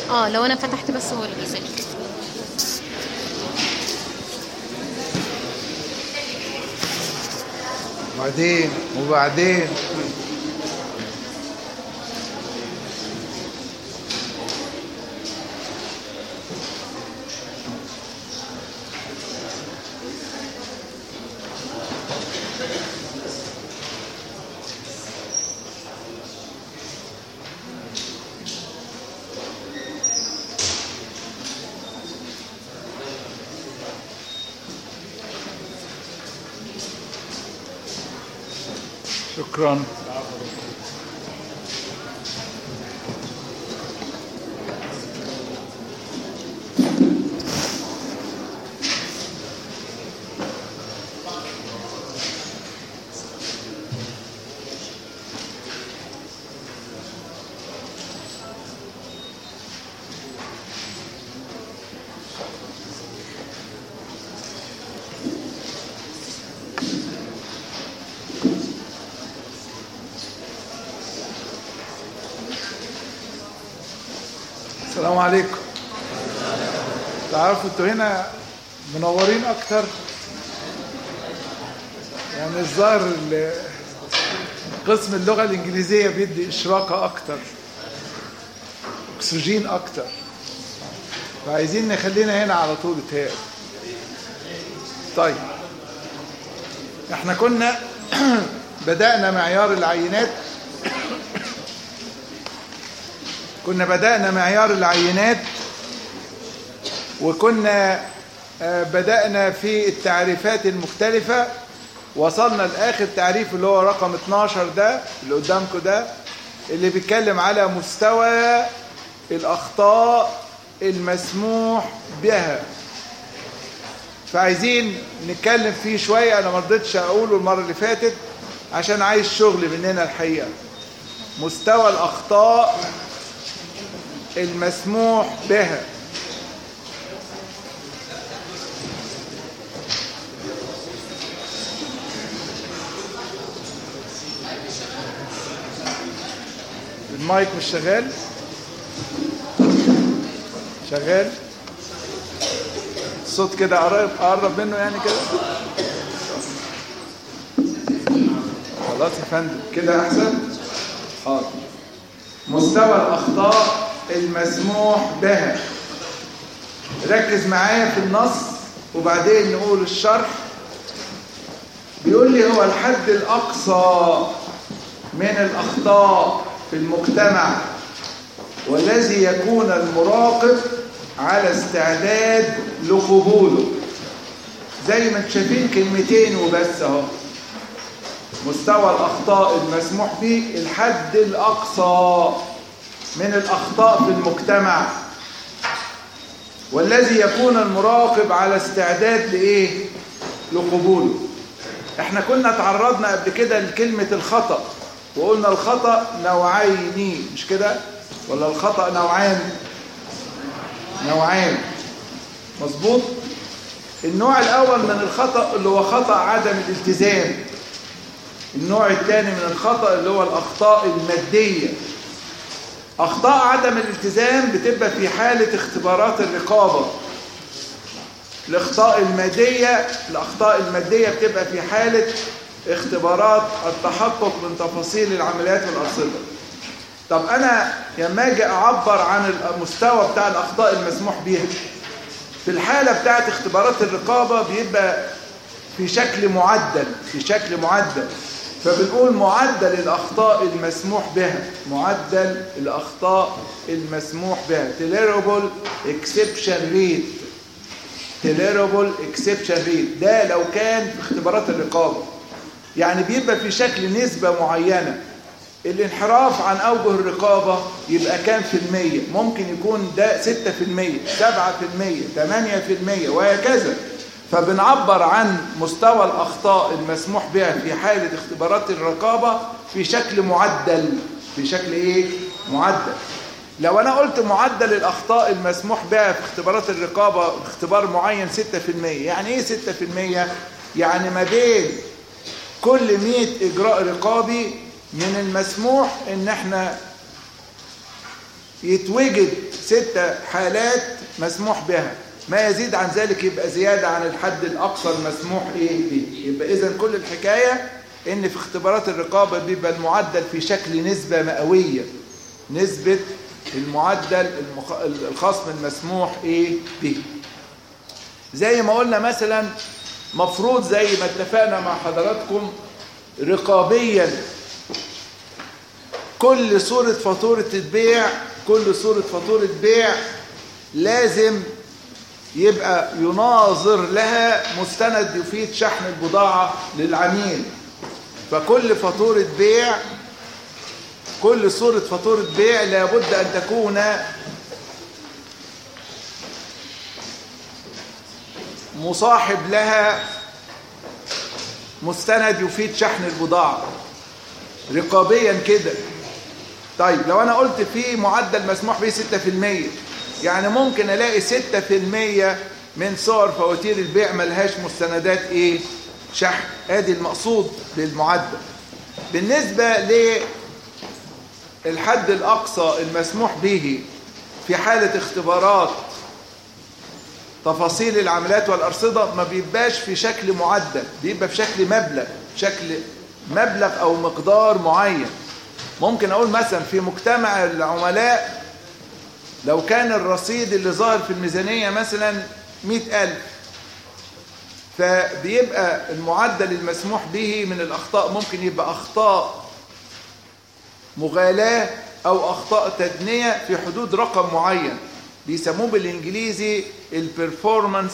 لو انا فتحت بس هو اللي بيسجل. وبعدين شكرا. السلام عليكم. تعرفوا انتوا هنا منورين اكتر، يعني الظاهر قسم اللغة الانجليزية بيدي اشراقة اكتر، اكسجين اكتر، فعايزين نخلينا هنا على طول تهاب. طيب احنا كنا بدأنا معيار العينات، وكنا بدأنا في التعريفات المختلفة. وصلنا لآخر تعريف اللي هو رقم 12 ده اللي قدامكم ده، اللي بيتكلم على مستوى الأخطاء المسموح بها. فعايزين نتكلم فيه شوية. أنا مرضتش أقوله المرة اللي فاتت عشان عايز شغل مننا الحقيقة. مستوى الأخطاء المسموح بها. المايك مش شغال؟ شغال؟ الصوت كده قرب منه يعني كده. خلاص يا فندم كده احسن. حاضر. مستوى الاخطاء المسموح بها. ركز معايا في النص وبعدين نقول الشرح. بيقول لي هو الحد الاقصى من الاخطاء في المجتمع والذي يكون المراقب على استعداد لقبوله. زي ما انتم شايفين كلمتين وبس اهو. مستوى الأخطاء المسموح به الحد الأقصى من الأخطاء في المجتمع والذي يكون المراقب على استعداد لإيه؟ لقبوله. احنا كنا تعرضنا قبل كده لكلمة الخطأ وقلنا الخطأ نوعين، مش كده؟ ولا الخطأ نوعين مظبوط؟ النوع الأول من الخطأ اللي هو خطأ عدم الالتزام. النوع الثاني من الخطأ اللي هو الأخطاء المادية. أخطاء عدم الالتزام بتبقى في حالة اختبارات الرقابة. الأخطاء المادية بتبقى في حالة اختبارات التحقق من تفاصيل العمليات والأرصدة. طب أنا لما أجي أعبر عن المستوى بتاع الأخطاء المسموح بها في الحالة بتاعت اختبارات الرقابة بيبقى في شكل معدل. فبنقول معدل الأخطاء المسموح بها. tolerable exception rate. ده لو كان في اختبارات الرقابة يعني بيبقى في شكل نسبة معينة. الانحراف عن أوجه الرقابة يبقى كام في المية؟ ممكن يكون ده 6%، 7%، 8% وهكذا. فبنعبر عن مستوى الأخطاء المسموح بها في حالة اختبارات الرقابة في شكل معدل. معدل. لو أنا قلت معدل الأخطاء المسموح بها في اختبارات الرقابة اختبار معين 6%. يعني إيه 6%؟ يعني ما بين كل 100 إجراء رقابي من المسموح إن احنا يتوجد 6 حالات مسموح بها، ما يزيد عن ذلك يبقى زيادة عن الحد الأقصى المسموح به. يبقى إذن كل الحكاية إن في اختبارات الرقابة بيبقى المعدل في شكل نسبة مئوية، نسبة المعدل الخصم المسموح به. زي ما قلنا مثلا مفروض زي ما اتفقنا مع حضراتكم رقابيا كل صورة فاتورة بيع لازم يبقى يناظر لها مستند يفيد شحن البضاعة للعميل. فكل كل صورة فاتورة بيع لابد أن تكون مصاحب لها مستند يفيد شحن البضاعة رقابيا كده. طيب لو أنا قلت في معدل مسموح به 6%، يعني ممكن ألاقي 6% من صور فواتير البيع ملهاش مستندات شحن. ادي المقصود بالمعدل. بالنسبة للحد الأقصى المسموح به في حالة اختبارات تفاصيل العمليات والأرصدة ما بيبقاش في شكل معدل، بيبقى في شكل مبلغ أو مقدار معين. ممكن أقول مثلا في مجتمع العملاء لو كان الرصيد اللي ظاهر في الميزانية مثلا 100,000، فبيبقى المعدل المسموح به من الأخطاء ممكن يبقى أخطاء مغالاة أو أخطاء تدنية في حدود رقم معين، بيسموه بالإنجليزي البرفورمانس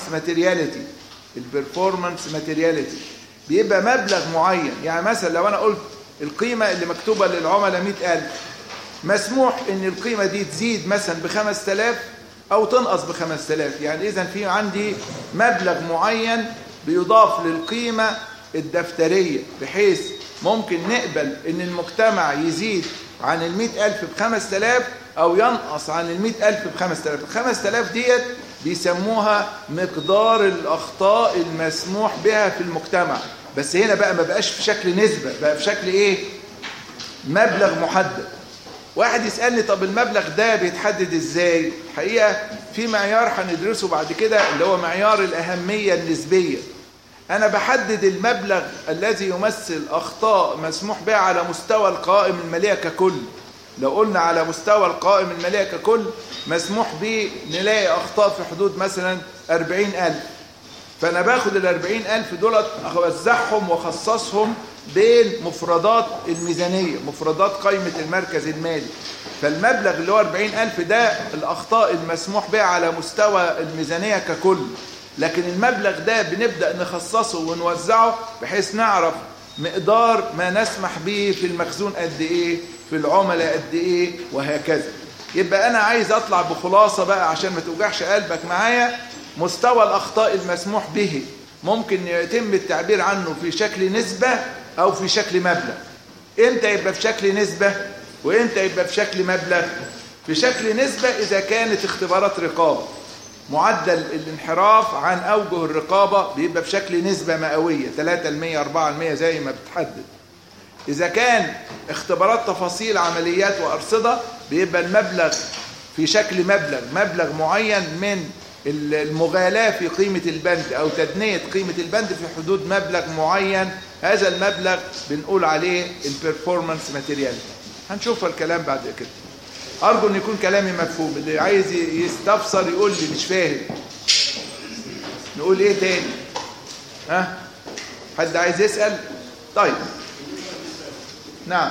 ماتيرياليتي. بيبقى مبلغ معين. يعني مثلا لو أنا قلت القيمة اللي مكتوبة للعملاء 100,000، مسموح ان القيمة دي تزيد مثلا ب5,000 او تنقص ب5,000. يعني اذا في عندي مبلغ معين بيضاف للقيمة الدفترية، بحيث ممكن نقبل ان المجتمع يزيد عن 100,000 ب5,000 او ينقص عن 100,000 ب5,000. 5,000 ديت بيسموها مقدار الاخطاء المسموح بها في المجتمع. بس هنا بقى ما بقاش في شكل نسبة، بقى في شكل مبلغ محدد. واحد يسألني طب المبلغ ده بيتحدد ازاي؟ حقيقة في معيار هندرسه بعد كده اللي هو معيار الأهمية النسبية. أنا بحدد المبلغ الذي يمثل أخطاء مسموح بها على مستوى القوائم المالية ككل. لو قلنا على مستوى القوائم المالية ككل مسموح به نلاقي أخطاء في حدود مثلا 40,000، فأنا باخد 40,000 دولت أوزعهم وأخصصهم بين مفردات الميزانية، مفردات قائمة المركز المالي. فالمبلغ اللي هو 40,000 ده الأخطاء المسموح بها على مستوى الميزانية ككل. لكن المبلغ ده بنبدأ نخصصه ونوزعه بحيث نعرف مقدار ما نسمح به في المخزون قد إيه، في العملاء قد إيه، وهكذا. يبقى أنا عايز أطلع بخلاصة بقى عشان ما توجعش قلبك معايا. مستوى الأخطاء المسموح به ممكن يتم التعبير عنه في شكل نسبة أو في شكل مبلغ. إمتى يبقى في شكل نسبة وإمتى يبقى في شكل مبلغ؟ في شكل نسبة إذا كانت اختبارات رقابة، معدل الانحراف عن أوجه الرقابة بيبقى في شكل نسبة مئوية 3%، 4% زي ما بتحدد. إذا كان اختبارات تفاصيل عمليات وأرصدة بيبقى المبلغ في شكل مبلغ معين من المغالاة في قيمة البند أو تدنية قيمة البند في حدود مبلغ معين. هذا المبلغ بنقول عليه البرفورمانس ماتيريال. هنشوف الكلام بعد كده. أرجو أن يكون كلامي مفهوم. اللي عايز يستفسر يقول لي مش فاهم. نقول إيه تاني؟ حد عايز يسأل؟ طيب نعم.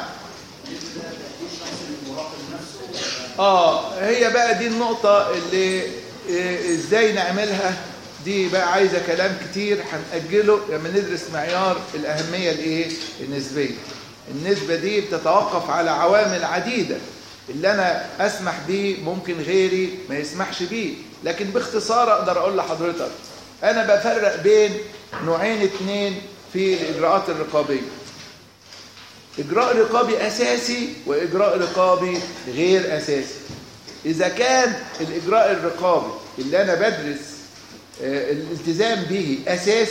هي بقى دي النقطة اللي ازاي نعملها. دي بقى عايزة كلام كتير هنأجله لما ندرس معيار الأهمية النسبية. النسبة دي بتتوقف على عوامل عديدة. اللي أنا أسمح به ممكن غيري ما يسمحش به. لكن باختصار أقدر أقول لحضرتك أنا بفرق بين نوعين 2 في الإجراءات الرقابية: إجراء رقابي أساسي وإجراء رقابي غير أساسي. إذا كان الإجراء الرقابي اللي أنا بدرس الالتزام به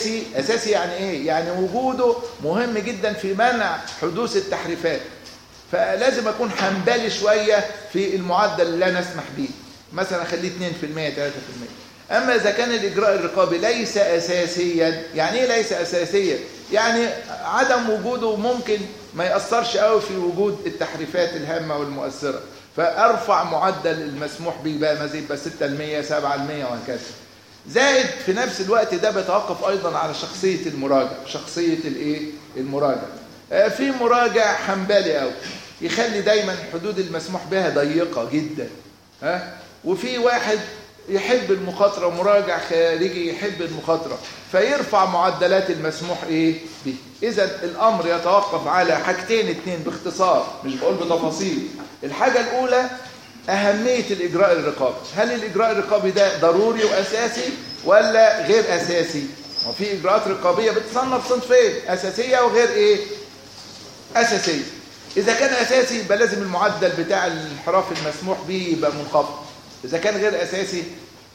أساسي يعني إيه؟ يعني وجوده مهم جدا في منع حدوث التحريفات. فلازم أكون حنبلي شوية في المعدل اللي أنا أسمح به، مثلا أخليه 2% 3%. أما إذا كان الإجراء الرقابي ليس أساسيا، يعني إيه ليس أساسيا؟ يعني عدم وجوده ممكن ما يأثرش قوي في وجود التحريفات الهامة والمؤثرة، فأرفع معدل المسموح به بقى مزيد بقى 6%، 7% وهكذا. زائد في نفس الوقت ده بيتوقف أيضا على شخصية المراجع، شخصية المراجع. في مراجع حنبلي قوي يخلي دايما حدود المسموح بها ضيقة جدا، وفي واحد يحب المخاطرة، مراجع خارجي يحب المخاطرة فيرفع معدلات المسموح به. إذن الأمر يتوقف على حاجتين اتنين باختصار، مش بقول بتفاصيل. الحاجة الأولى أهمية الإجراء الرقابي، هل الإجراء الرقابي ده ضروري وأساسي ولا غير أساسي؟ وفي إجراءات رقابية بتصنف صنفين، أساسية وغير أساسية. إذا كان أساسي يبقى لازم المعدل بتاع الانحراف المسموح به يبقى منخفض، إذا كان غير أساسي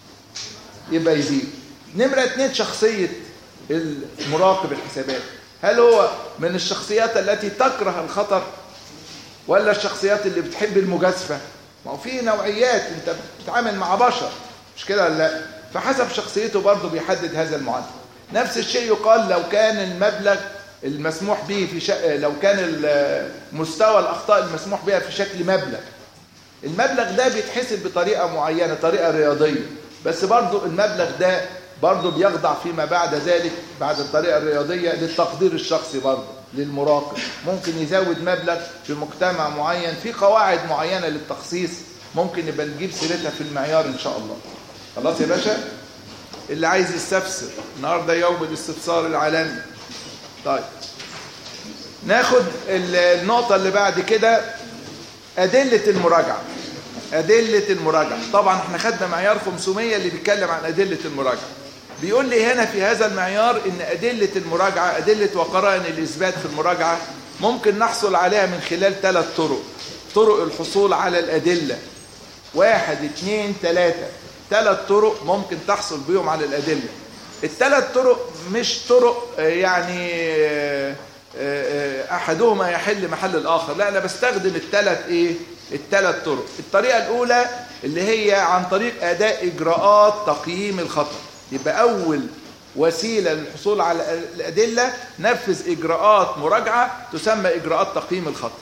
يبقى يزيد. نمرة 2 شخصية المراقب الحسابات، هل هو من الشخصيات التي تكره الخطر ولا الشخصيات اللي بتحب المجازفة؟ ما هو في نوعيات، انت بتتعامل مع بشر مش كده ولا لا؟ فحسب شخصيته برضه بيحدد هذا المعدل. نفس الشيء يقال لو كان المبلغ المسموح به لو كان مستوى الأخطاء المسموح بها في شكل المبلغ ده بيتحسب بطريقة معينة، طريقة رياضية، بس برضو المبلغ ده برضو بيخضع فيما بعد ذلك بعد الطريقة الرياضية للتقدير الشخصي برضو للمراقب. ممكن يزود مبلغ في مجتمع معين، في قواعد معينة للتخصيص ممكن نبقى نجيب سيرتها في المعيار إن شاء الله. خلاص يا باشا؟ اللي عايز يستفسر، النهارده يوم الاستفسار العالمي. طيب ناخد النقطة اللي بعد كده، أدلة المراجعة. أدلة المراجعة، طبعا احنا خدنا معيار 500 اللي بيتكلم عن أدلة المراجعة. بيقول لي هنا في هذا المعيار إن أدلة المراجعة، أدلة وقرائن الإثبات في المراجعة ممكن نحصل عليها من خلال 3 طرق. طرق الحصول على الأدلة 1 2 3، 3 طرق ممكن تحصل بيهم على الأدلة. ال3 طرق مش طرق يعني أحدهما يحل محل الآخر، لا أنا بستخدم الثلاث طرق. الطريقة الأولى اللي هي عن طريق أداء إجراءات تقييم الخطر. يبقى أول وسيلة للحصول على الأدلة نفذ إجراءات مراجعة تسمى إجراءات تقييم الخطر.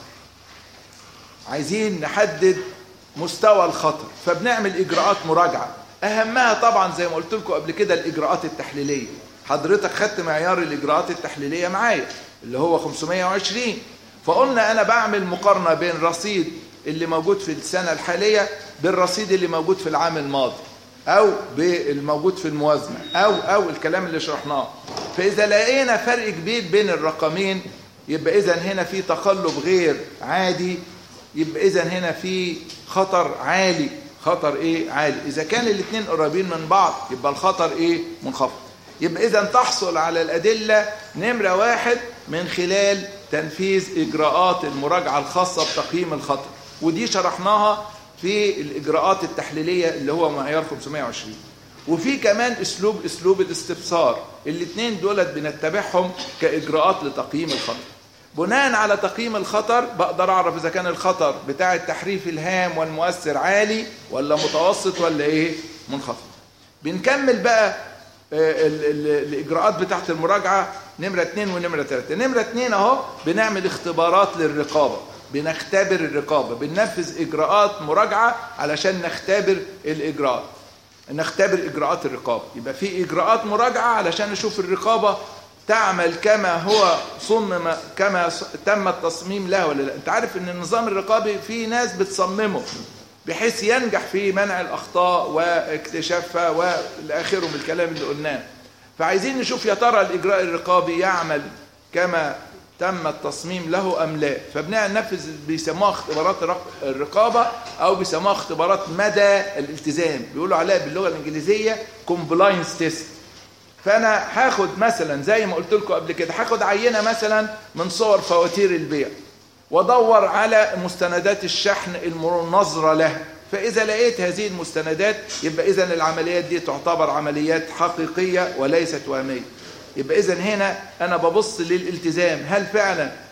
عايزين نحدد مستوى الخطر فبنعمل إجراءات مراجعة، أهمها طبعا زي ما قلت لكم قبل كده الإجراءات التحليلية. حضرتك خدت معيار الإجراءات التحليلية معايا اللي هو 520، فقلنا أنا بعمل مقارنة بين رصيد اللي موجود في السنة الحالية بالرصيد اللي موجود في العام الماضي أو بالموجود في الموازنة أو الكلام اللي شرحناه. فإذا لقينا فرق كبير بين الرقمين يبقى إذن هنا في تقلب غير عادي، يبقى إذن هنا في خطر عالي. خطر عالي. إذا كان الاثنين قريبين من بعض يبقى الخطر منخفض. يبقى إذن تحصل على الأدلة نمرة 1 من خلال تنفيذ إجراءات المراجعة الخاصة بتقييم الخطر، ودي شرحناها في الإجراءات التحليلية اللي هو معيار 520. وفي كمان أسلوب الاستفسار، الاثنين دولت بنتبعهم كإجراءات لتقييم الخطر. بناء على تقييم الخطر بقدر أعرف إذا كان الخطر بتاع التحريف الهام والمؤثر عالي ولا متوسط ولا منخفض. بنكمل بقى الإجراءات بتاعت المراجعة نمرة 2 ونمرة 3. نمرة 2 أهو بنعمل اختبارات للرقابة، بنختبر الرقابة، بننفذ إجراءات مراجعة علشان نختبر الإجراءات، نختبر إجراءات الرقابة. يبقى في إجراءات مراجعة علشان نشوف الرقابة تعمل كما هو صمم، كما تم التصميم له ولا لا. انت عارف ان النظام الرقابي في ناس بتصممه بحيث ينجح في منع الأخطاء واكتشافها والآخر من الكلام اللي قلناه. فعايزين نشوف يا ترى الإجراء الرقابي يعمل كما تم التصميم له أم لا. فبننفذ بيسموها اختبارات الرقابة أو بيسموها اختبارات مدى الالتزام، بيقولوا عليها باللغة الإنجليزية compliance test. فأنا هاخد مثلا زي ما قلت لكم قبل كده، هاخد عينة مثلا من صور فواتير البيع وادور على مستندات الشحن المنظرة لها. فإذا لقيت هذه المستندات يبقى إذن العمليات دي تعتبر عمليات حقيقية وليست وهمية. يبقى إذن هنا أنا ببص للالتزام، هل فعلا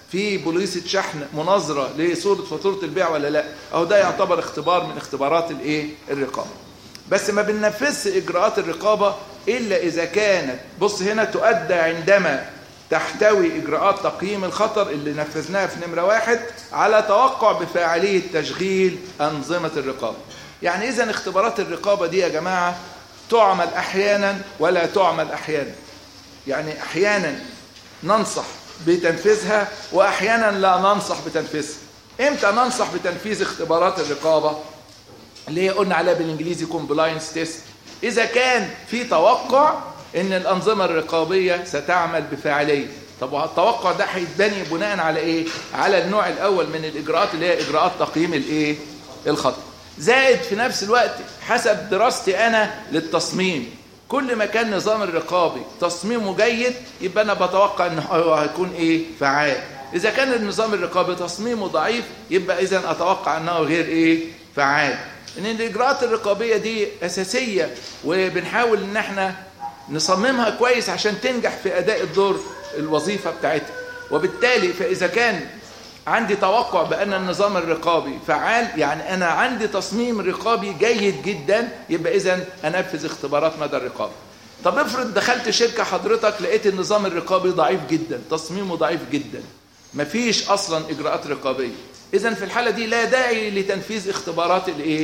في بوليصة شحن مناظرة لصورة فاتورة البيع ولا لا. أو ده يعتبر اختبار من اختبارات الرقابة. بس ما بننفذش إجراءات الرقابة إلا إذا كانت بص هنا تؤدى عندما تحتوي إجراءات تقييم الخطر اللي نفذناها في نمرة 1 على توقع بفاعلية تشغيل أنظمة الرقابة. يعني إذن اختبارات الرقابة دي يا جماعة تعمل أحيانا ولا تعمل أحيانا. يعني أحيانا ننصح بتنفيذها وأحيانا لا ننصح بتنفيذها. إمتى ننصح بتنفيذ اختبارات الرقابة اللي هي قلنا عليها بالإنجليزي compliance test؟ إذا كان في توقع إن الأنظمة الرقابية ستعمل بفاعلية. طب التوقع ده هيتبني بناء على إيه؟ على النوع الأول من الإجراءات اللي هي إجراءات تقييم الخطر. زائد في نفس الوقت حسب دراستي أنا للتصميم، كل ما كان نظام الرقابي تصميمه جيد يبقى أنا بتوقع إنه هيكون فعال. إذا كان النظام الرقابي تصميمه ضعيف يبقى إذن أتوقع أنه غير فعال. إن الإجراءات الرقابية دي أساسية وبنحاول إن احنا نصممها كويس عشان تنجح في أداء الدور الوظيفة بتاعتها. وبالتالي فإذا كان عندي توقع بأن النظام الرقابي فعال، يعني أنا عندي تصميم رقابي جيد جدا، يبقى إذن أنفذ اختبارات مدى الرقابة. طب افرض دخلت شركة حضرتك لقيت النظام الرقابي ضعيف جدا، تصميمه ضعيف جدا، مفيش أصلا إجراءات رقابية. إذن في الحالة دي لا داعي لتنفيذ اختبارات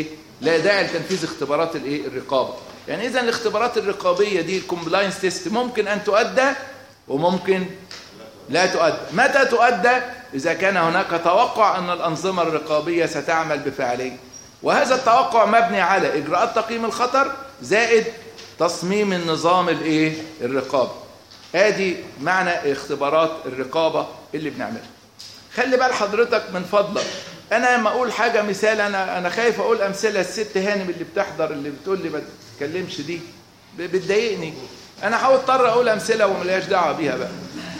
لا داعي لتنفيذ اختبارات الرقابة. يعني إذن الاختبارات الرقابية دي الكومبلاينس تيست ممكن أن تؤدى وممكن لا تؤدى. متى تؤدى؟ إذا كان هناك توقع أن الأنظمة الرقابية ستعمل بفاعلية، وهذا التوقع مبني على إجراءات تقييم الخطر زائد تصميم النظام الرقابي. ادي معنى اختبارات الرقابة اللي بنعملها. خلي بال حضرتك من فضلك، انا لما اقول حاجة مثال انا خايف اقول امثلة. الست هانم اللي بتحضر اللي بتقول لي ما تتكلمش دي بتضايقني. انا هضطر اقول امثلة وملياش دعوة بيها بقى.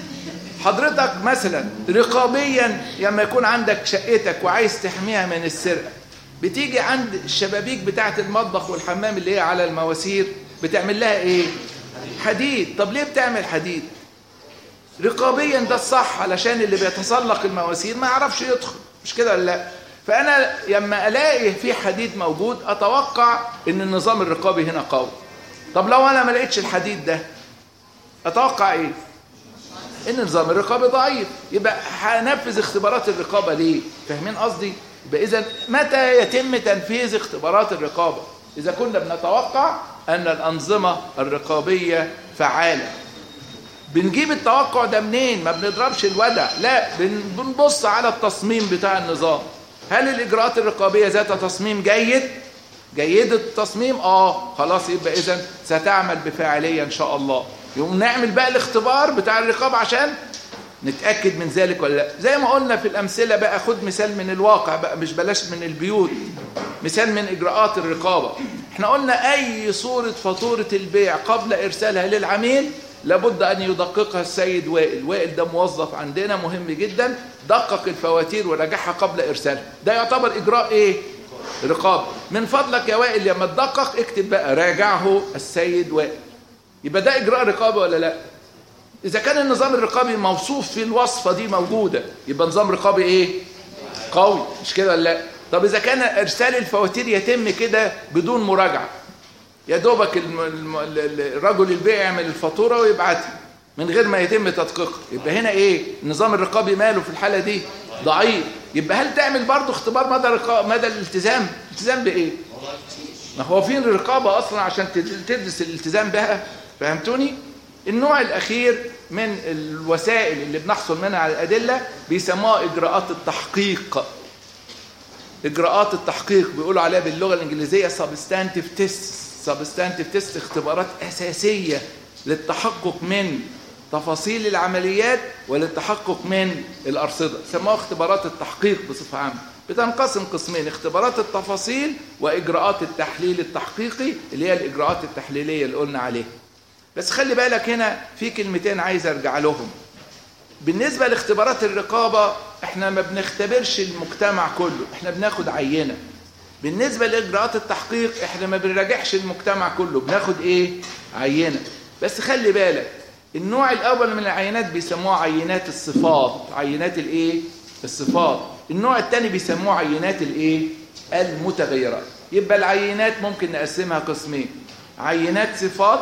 حضرتك مثلا رقابيا لما يكون عندك شقتك وعايز تحميها من السرقة، بتيجي عند الشبابيك بتاعة المطبخ والحمام اللي هي على المواسير بتعمل لها حديد. طب ليه بتعمل حديد؟ رقابيا ده الصح علشان اللي بيتسلق المواسير ما يعرفش يدخل، مش كده ولا لا؟ فأنا لما ألاقي في حديد موجود أتوقع إن النظام الرقابي هنا قوي. طب لو أنا ما لقيتش الحديد ده أتوقع إن النظام الرقابي ضعيف. يبقى هنفذ اختبارات الرقابة ليه؟ فاهمين قصدي؟ يبقى إذن متى يتم تنفيذ اختبارات الرقابة؟ إذا كنا بنتوقع أن الأنظمة الرقابية فعالة. بنجيب التوقع ده منين؟ ما بنضربش الودع، لا، بنبص على التصميم بتاع النظام. هل الإجراءات الرقابية ذات تصميم جيد التصميم؟ خلاص، يبقى إذن ستعمل بفاعلية إن شاء الله. يقوم نعمل بقى الاختبار بتاع الرقابة عشان نتأكد من ذلك ولا لا. زي ما قلنا في الأمثلة بقى، خد مثال من الواقع بقى، مش بلاش من البيوت، مثال من إجراءات الرقابة. احنا قلنا أي صورة فاتورة البيع قبل إرسالها للعميل لابد أن يدققها السيد وائل ده موظف عندنا مهم جدا، دقق الفواتير وراجعها قبل إرسالها. ده يعتبر إجراء رقابة. من فضلك يا وائل لما تدقق اكتب بقى راجعه السيد وائل. يبقى ده إجراء رقابة ولا لا؟ إذا كان النظام الرقابي موصوف في الوصفة دي موجودة يبقى نظام رقابي قوي، مش كده ولا لا؟ طب إذا كان إرسال الفواتير يتم كده بدون مراجعة، يا دوبك الرجل البيع يعمل الفاتورة ويبعتها من غير ما يتم تدقيقها، يبقى هنا النظام الرقابي ماله في الحالة دي؟ ضعيف. يبقى هل تعمل برضو اختبار مدى الالتزام؟ التزام بإيه؟ ما هو فين الرقابة أصلا عشان تدرس الالتزام بها؟ فهمتوني؟ النوع الأخير من الوسائل اللي بنحصل منها على الأدلة بيسموها إجراءات التحقيق. إجراءات التحقيق بيقولوا عليها باللغة الإنجليزية substantive test، اختبارات أساسية للتحقق من تفاصيل العمليات وللتحقق من الأرصدة. سموها اختبارات التحقيق بصفة عامة. بتنقسم قسمين: اختبارات التفاصيل وإجراءات التحليل التحقيقي اللي هي الإجراءات التحليلية اللي قلنا عليها. بس خلي بالك هنا في كلمتين عايز أرجع لهم. بالنسبة لاختبارات الرقابة احنا ما بنختبرش المجتمع كله، احنا بناخد عينة. بالنسبة لإجراءات التحقيق احنا ما بنراجعش المجتمع كله، بناخد عينة. بس خلي بالك النوع الأول من العينات بيسموها عينات الصفات، عينات الإيه؟ الصفات. النوع الثاني بيسموه عينات الإيه؟ المتغيرات. يبقى العينات ممكن نقسمها قسمين: عينات صفات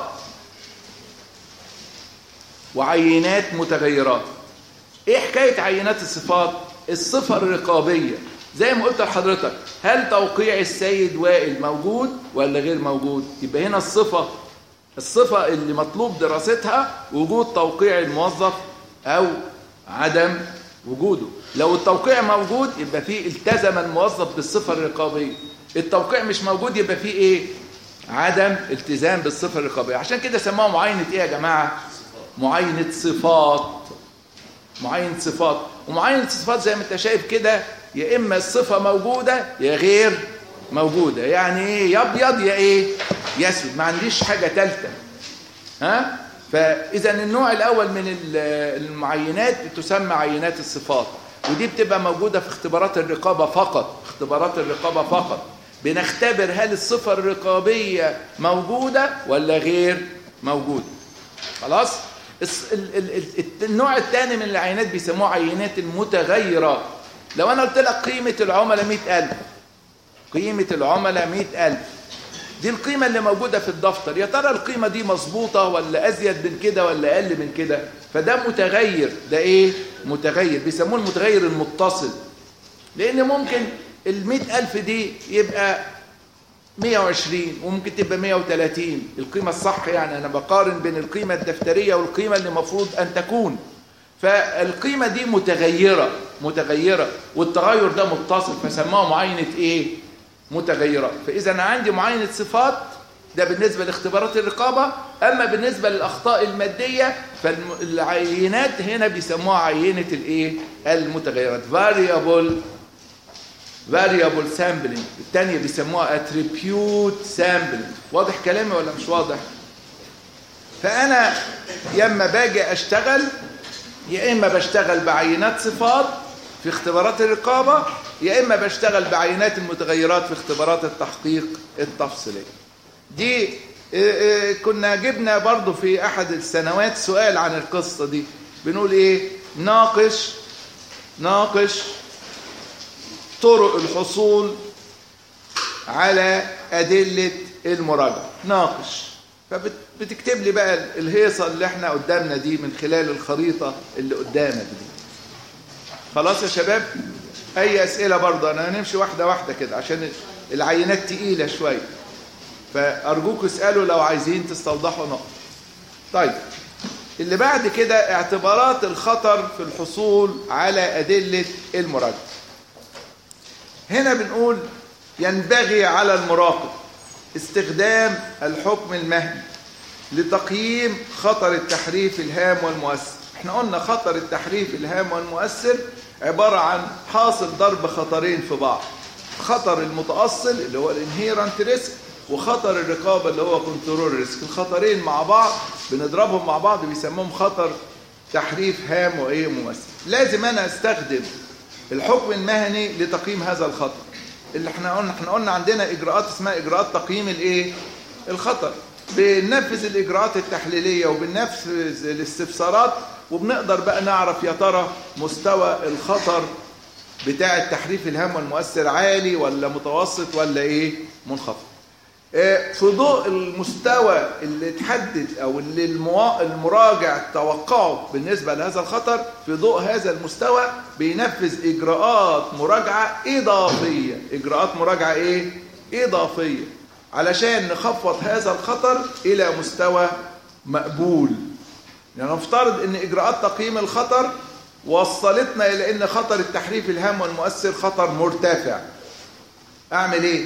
وعينات متغيرات. إيه حكاية عينات الصفات؟ الصفة الرقابية زي ما قلت لحضرتك، هل توقيع السيد وائل موجود ولا غير موجود؟ يبقى هنا الصفة اللي مطلوب دراستها وجود توقيع الموظف أو عدم وجوده. لو التوقيع موجود يبقى فيه التزم الموظف بالصفة الرقابية، التوقيع مش موجود يبقى فيه إيه؟ عدم التزام بالصفة الرقابية. عشان كده سموها معاينة إيه يا جماعة؟ معاينة صفات. معاينة صفات. ومعاينة الصفات زي ما انت شايف كده، يا إما الصفة موجودة يا غير موجودة. يعني إيه؟ يا أبيض يا إيه؟ يا أسود، ما عنديش حاجة ثالثة. ها؟ فإذا النوع الأول من المعينات تسمى عينات الصفات، ودي بتبقى موجودة في اختبارات الرقابة فقط. اختبارات الرقابة فقط بنختبر هل الصفة الرقابية موجودة ولا غير موجودة. خلاص؟ النوع الثاني من العينات بيسموه عينات المتغيرات. لو أنا قلت لك قيمة العملاء 100,000، قيمة العملاء 100,000، دي القيمة اللي موجودة في الدفتر، يا ترى القيمة دي مظبوطة ولا أزيد من كده ولا أقل من كده؟ فده متغير. ده إيه؟ متغير، بيسموه المتغير المتصل. لأن ممكن 100,000 دي يبقى 120 وممكن تبقى 130 القيمة الصح. يعني أنا بقارن بين القيمة الدفترية والقيمة اللي مفروض أن تكون. فالقيمة دي متغيرة والتغير ده متصل، فسموها معاينة إيه؟ متغيرات. فإذا أنا عندي معاينة صفات، ده بالنسبة لاختبارات الرقابة. أما بالنسبة للأخطاء المادية فالعينات هنا بيسموها عينة الإيه؟ المتغيرات. variable sampling. الثانية بيسموها attribute sampling. واضح كلامي ولا مش واضح؟ فأنا يما باجي أشتغل، يا إما بشتغل بعينات صفات في اختبارات الرقابة، يا إما بشتغل بعينات المتغيرات في اختبارات التحقيق التفصيلية. دي كنا جبنا برضو في أحد السنوات سؤال عن القصة دي، بنقول إيه؟ ناقش طرق الحصول على أدلة المراجعة. ناقش. فبتكتب لي بقى الهيصة اللي احنا قدامنا دي من خلال الخريطة اللي قدامك دي. خلاص يا شباب؟ أي أسئلة برضه؟ أنا هنمشي واحدة واحدة كده عشان العينات تقيلة شوية، فأرجوك اسألوا لو عايزين تستوضحوا نقطة. طيب، اللي بعد كده اعتبارات الخطر في الحصول على أدلة المراجعة. هنا بنقول ينبغي على المراقب استخدام الحكم المهني لتقييم خطر التحريف الهام والمؤثر. احنا قلنا خطر التحريف الهام والمؤثر عبارة عن حاصل ضرب خطرين في بعض: خطر المتأصل اللي هو الانهيرنت ريسك، وخطر الرقابة اللي هو كنترول ريسك. الخطرين مع بعض بنضربهم مع بعض بيسموهم خطر تحريف هام وايه مؤثر. لازم انا استخدم الحكم المهني لتقييم هذا الخطر. اللي احنا قلنا عندنا اجراءات اسمها اجراءات تقييم الايه؟ الخطر. بننفذ الاجراءات التحليليه وبننفذ الاستفسارات، وبنقدر بقى نعرف يا ترى مستوى الخطر بتاع التحريف الهام والمؤثر عالي ولا متوسط ولا ايه؟ منخفض. في ضوء المستوى اللي اتحدد او اللي المراجع توقعه بالنسبه لهذا الخطر، في ضوء هذا المستوى بينفذ اجراءات مراجعه اضافيه. اجراءات مراجعه ايه؟ اضافيه، علشان نخفض هذا الخطر الى مستوى مقبول. يعني نفترض ان اجراءات تقييم الخطر وصلتنا الى ان خطر التحريف الهام والمؤثر خطر مرتفع. اعمل ايه؟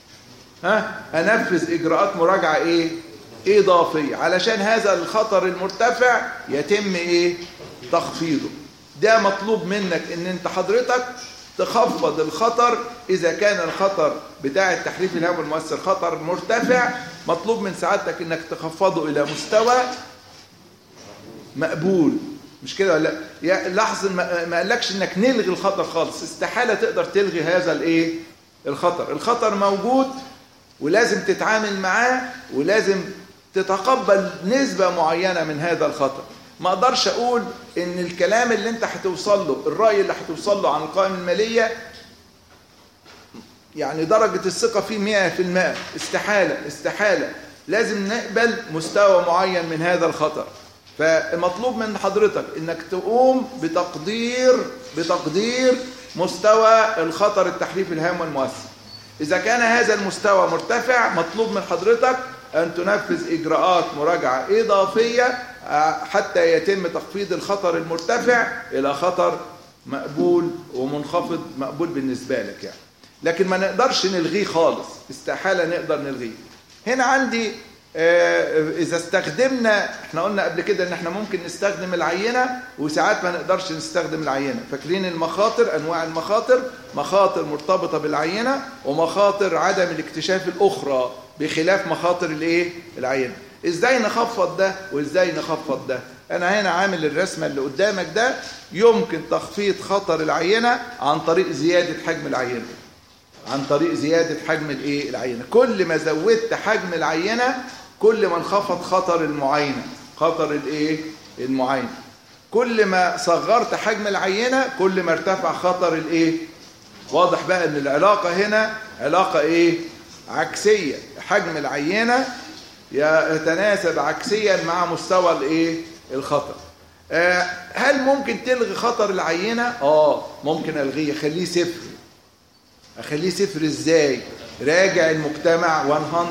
هنفذ اجراءات مراجعه ايه؟ اضافيه، علشان هذا الخطر المرتفع يتم ايه؟ تخفيضه. ده مطلوب منك ان انت حضرتك تخفض الخطر. اذا كان الخطر بتاع التحريف الهام والمؤثر خطر مرتفع، مطلوب من سعادتك انك تخفضه الى مستوى مقبول. مش كده ولا لا؟ لاحظ ما قالكش انك نلغي الخطر خالص. استحاله تقدر تلغي هذا الايه؟ الخطر. الخطر موجود ولازم تتعامل معاه، ولازم تتقبل نسبة معينة من هذا الخطر. ما اقدرش اقول ان الكلام اللي انت هتوصل له، الرأي اللي هتوصل له عن القوائم المالية يعني درجة الثقة فيه 100%. استحالة. لازم نقبل مستوى معين من هذا الخطر. فالمطلوب من حضرتك انك تقوم بتقدير مستوى الخطر التحريف الهام والمؤثر. اذا كان هذا المستوى مرتفع، مطلوب من حضرتك ان تنفذ اجراءات مراجعة اضافية حتى يتم تخفيض الخطر المرتفع الى خطر مقبول ومنخفض مقبول بالنسبة لك يعني. لكن ما نقدرش نلغيه خالص، استحالة نقدر نلغيه. هنا عندي إذا استخدمنا، احنا قلنا قبل كده ان احنا ممكن نستخدم العينة وساعات ما نقدرش نستخدم العينة. فاكرين المخاطر، انواع المخاطر، مخاطر مرتبطة بالعينة ومخاطر عدم الاكتشاف الاخرى بخلاف مخاطر العينة. ازاي نخفض ده وازاي نخفض ده؟ انا هنا عامل الرسمة اللي قدامك ده. يمكن تخفيض خطر العينة عن طريق زيادة حجم العينة. العينة كل ما زودت حجم العينة كل ما انخفض خطر المعاينة. كل ما صغرت حجم العينة كل ما ارتفع خطر واضح بقى ان العلاقة هنا علاقة عكسية. حجم العينة يتناسب عكسيا مع مستوى الخطر. هل ممكن تلغي خطر العينة؟ ممكن الغيه، اخليه صفر. ازاي؟ راجع المجتمع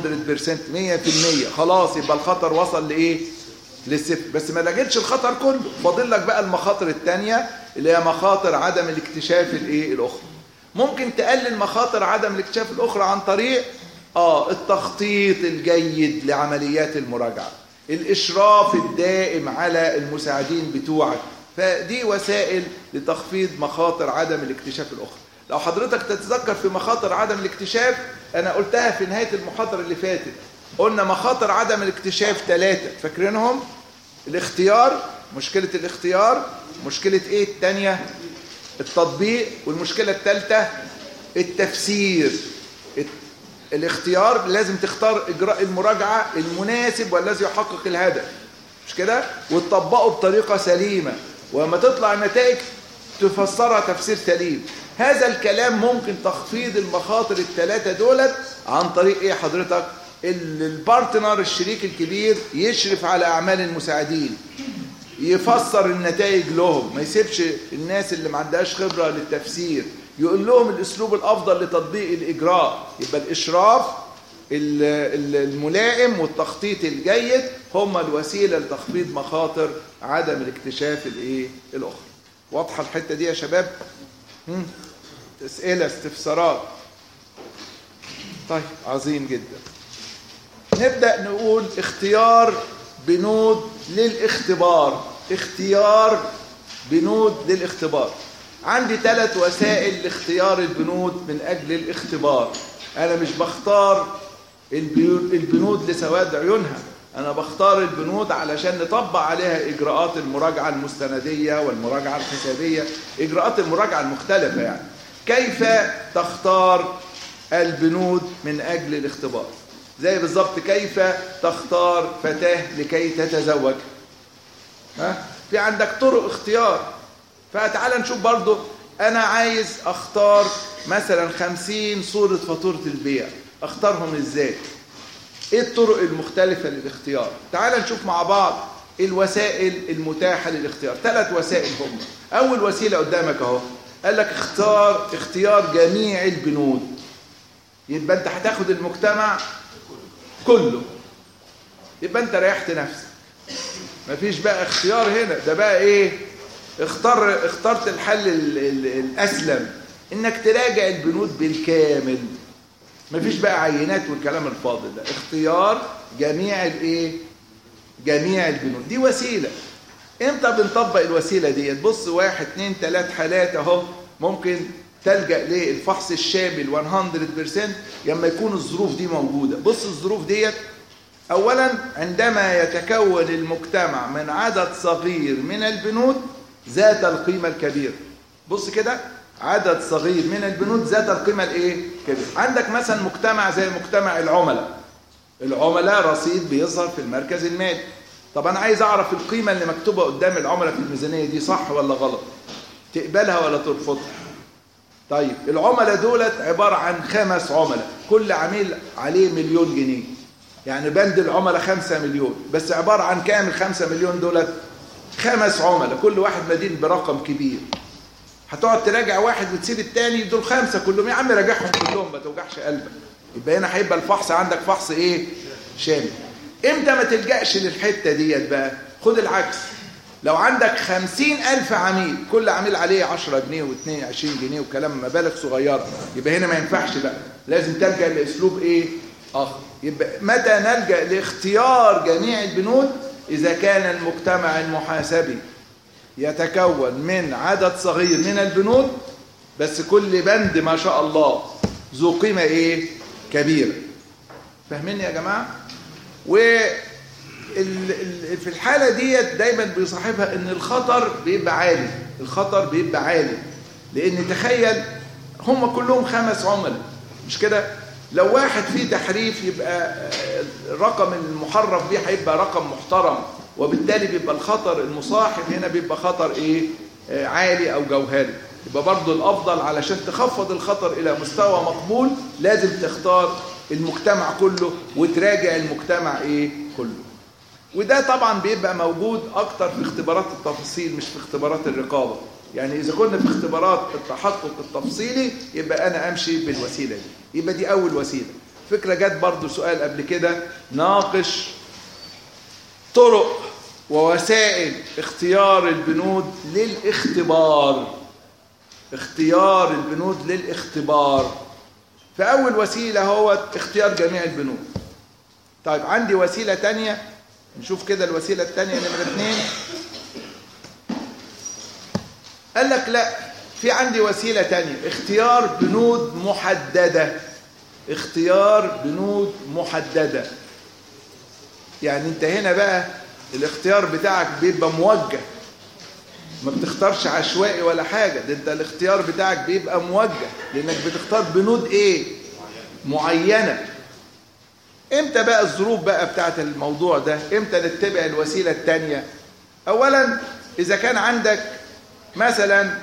100%. خلاص يبقى الخطر وصل للصفر. بس ما لقيتش الخطر كله، فاضل لك بقى المخاطر الثانيه اللي هي مخاطر عدم الاكتشاف الاخرى. ممكن تقلل مخاطر عدم الاكتشاف الاخرى عن طريق التخطيط الجيد لعمليات المراجعه، الاشراف الدائم على المساعدين بتوعك. فدي وسائل لتخفيض مخاطر عدم الاكتشاف الاخرى. لو حضرتك تتذكر في مخاطر عدم الاكتشاف، انا قلتها في نهاية المحاضرة اللي فاتت. قلنا مخاطر عدم الاكتشاف 3، فاكرينهم؟ الاختيار، مشكلة الاختيار. مشكلة الثانية؟ التطبيق. والمشكلة الثالثة التفسير. الاختيار لازم تختار اجراء المراجعة المناسب والذي يحقق الهدف، مش كده؟ وتطبقه بطريقة سليمة، ولما تطلع النتائج تفسرها تفسير سليم. هذا الكلام ممكن تخفيض المخاطر الثلاثة دولت عن طريق حضرتك؟ البارتنر، الشريك الكبير، يشرف على أعمال المساعدين، يفسر النتائج لهم، ما يسيبش الناس اللي ما عندهاش خبرة للتفسير، يقول لهم الأسلوب الأفضل لتطبيق الإجراء. يبقى الإشراف الملائم والتخطيط الجيد هم الوسيلة لتخفيض مخاطر عدم الاكتشاف الأخرى. واضحة الحتة دي يا شباب؟ أسئلة، استفسارات؟ طيب، عظيم جدا. نبدأ نقول اختيار بنود للاختبار. عندي 3 وسائل لاختيار البنود من أجل الاختبار. أنا مش بختار البنود لسواد عيونها، أنا بختار البنود علشان نطبق عليها إجراءات المراجعة المستندية والمراجعة الحسابية، إجراءات المراجعة المختلفة يعني. كيف تختار البنود من أجل الاختبار؟ زي بالضبط كيف تختار فتاة لكي تتزوج. في عندك طرق اختيار. فتعال نشوف برضو، أنا عايز أختار مثلا 50 صورة فاتورة البيع، أختارهم إزاي؟ إيه الطرق المختلفة للاختيار؟ تعال نشوف مع بعض الوسائل المتاحة للاختيار. 3 وسائل هم. أول وسيلة قدامك أهو، قال لك اختيار جميع البنود. يبقى أنت هتاخد المجتمع كله، يبقى أنت ريحت نفسك، مفيش بقى اختيار هنا. ده بقى اخترت الحل الأسلم، إنك تراجع البنود بالكامل، مفيش بقى عينات والكلام الفاضي ده. اختيار جميع البنود. دي وسيلة. امتى بنطبق الوسيلة دي؟ تبص 1 2 3 حالات اهو ممكن تلجأ للفحص الشامل 100% لما يكون الظروف دي موجودة. بص الظروف ديت. اولا، عندما يتكون المجتمع من عدد صغير من البنود ذات القيمة الكبيرة. بص كده، عدد صغير من البنود ذات القيمة الكبيرة. عندك مثلا مجتمع زي مجتمع العملاء. العملاء رصيد بيظهر في المركز المالي. طب أنا عايز أعرف القيمة اللي مكتوبة قدام العملاء في الميزانية دي صح ولا غلط، تقبلها ولا ترفضها. طيب العملاء دولت عبارة عن 5 عملاء، كل عميل عليه 1,000,000 جنيه، يعني بند العملاء 5 مليون، بس عبارة عن كام 5 مليون دولت؟ 5 عملاء، كل واحد مدين برقم كبير. هتقعد تراجع واحد وتسيب التاني؟ دول 5 كلهم، يا عم راجعهم كلهم ما توجعش قلبك. يبقى هنا هيبقى الفحص عندك فحص ايه؟ شامل. امتى ما تلجأش للحتة ديت بقى؟ خد العكس، لو عندك 50,000 عميل، كل عميل عليه 10 جنيه و2 20 جنيه وكلام مبالغ صغيرة، يبقى هنا ما ينفعش بقى، لازم تلجأ لأسلوب ايه؟ آخر. يبقى متى نلجأ لاختيار جميع البنود؟ إذا كان المجتمع المحاسبي يتكون من عدد صغير من البنود، بس كل بند ما شاء الله ذو قيمة ايه؟ كبيرة. فاهمين يا جماعة؟ في الحالة ديت دايما بيصاحبها ان الخطر بيبقى عالي، الخطر بيبقى عالي، لان تخيل هم كلهم 5 عملاء مش كده؟ لو واحد فيه تحريف يبقى الرقم المحرف بيه هيبقى رقم محترم، وبالتالي بيبقى الخطر المصاحب هنا بيبقى خطر ايه؟ عالي او جوهري. يبقى برضو الافضل علشان تخفض الخطر الى مستوى مقبول لازم تختار المجتمع كله وتراجع المجتمع ايه؟ كله. وده طبعا بيبقى موجود اكتر في اختبارات التفاصيل مش في اختبارات الرقابة. يعني اذا كنا في اختبارات التحقق التفصيلي يبقى انا امشي بالوسيلة دي، يبقى دي اول وسيلة. فكرة جت برضو سؤال قبل كده، ناقش طرق ووسائل اختيار البنود للاختبار. اختيار البنود للاختبار. فاول وسيلة هو اختيار جميع البنود. طيب عندي وسيلة تانية، نشوف كده الوسيلة التانية نمرة 2. قال لك لا، في عندي وسيلة تانية، اختيار بنود محددة. اختيار بنود محددة. يعني انت هنا بقى الاختيار بتاعك بيبقى موجه، ما بتختارش عشوائي ولا حاجة، ده انت الاختيار بتاعك بيبقى موجه، لانك بتختار بنود ايه؟ معينة. امتى بقى الظروف بقى بتاعت الموضوع ده؟ امتى نتبع الوسيلة التانية؟ اولا اذا كان عندك مثلا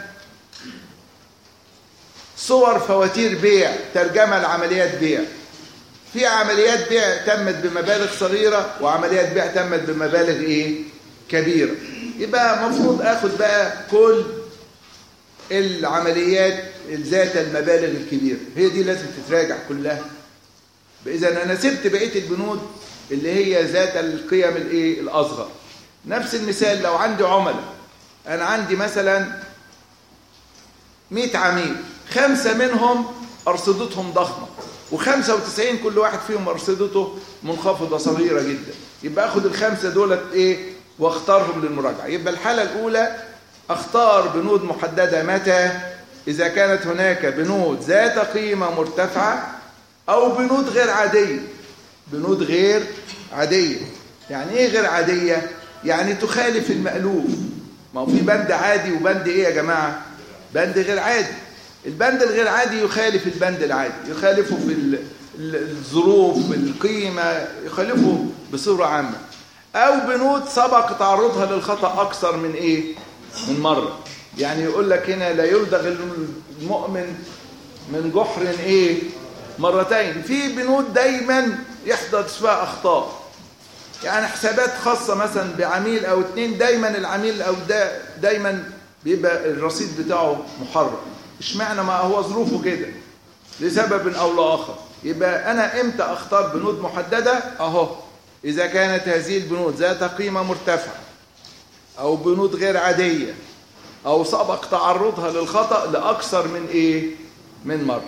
صور فواتير بيع، ترجمة لعمليات بيع، في عمليات بيع تمت بمبالغ صغيرة وعمليات بيع تمت بمبالغ ايه؟ كبيرة. يبقى مفروض اخد بقى كل العمليات ذات المبالغ الكبيرة، هي دي لازم تتراجع كلها. إذا أنا سبت بقية البنود اللي هي ذات القيم الايه؟ الأصغر. نفس المثال لو عندي عملاء، أنا عندي مثلا 100 عميل، 5 منهم أرصدتهم ضخمة و95 كل واحد فيهم أرصدته منخفضة صغيرة جدا، يبقى أخد ال5 دولت إيه؟ واختارهم للمراجعة. يبقى الحالة الأولى اختار بنود محددة متى؟ إذا كانت هناك بنود ذات قيمة مرتفعة أو بنود غير عادية. بنود غير عادية يعني إيه غير عادية؟ يعني تخالف المألوف. ما هو في بند عادي وبند إيه يا جماعة؟ بند غير عادي. البند الغير عادي يخالف البند العادي، يخالفه في الظروف، القيمة، يخالفه بصورة عامة. أو بنود سبق تعرضها للخطأ أكثر من إيه؟ من مرة. يعني يقول لك هنا لا يلدغ المؤمن من جحر إيه؟ مرتين. في بنود دايما يحدث فيها أخطاء، يعني حسابات خاصة مثلا بعميل أو 2، دايما العميل أو ده دايما بيبقى الرصيد بتاعه محرم. اشمعنى؟ ما هو ظروفه كده لسبب أو لآخر. يبقى أنا إمتى أختار بنود محددة؟ أهو إذا كانت هذه البنود ذات قيمة مرتفعة أو بنود غير عادية أو سبق تعرضها للخطأ لأكثر من إيه؟ من مرة.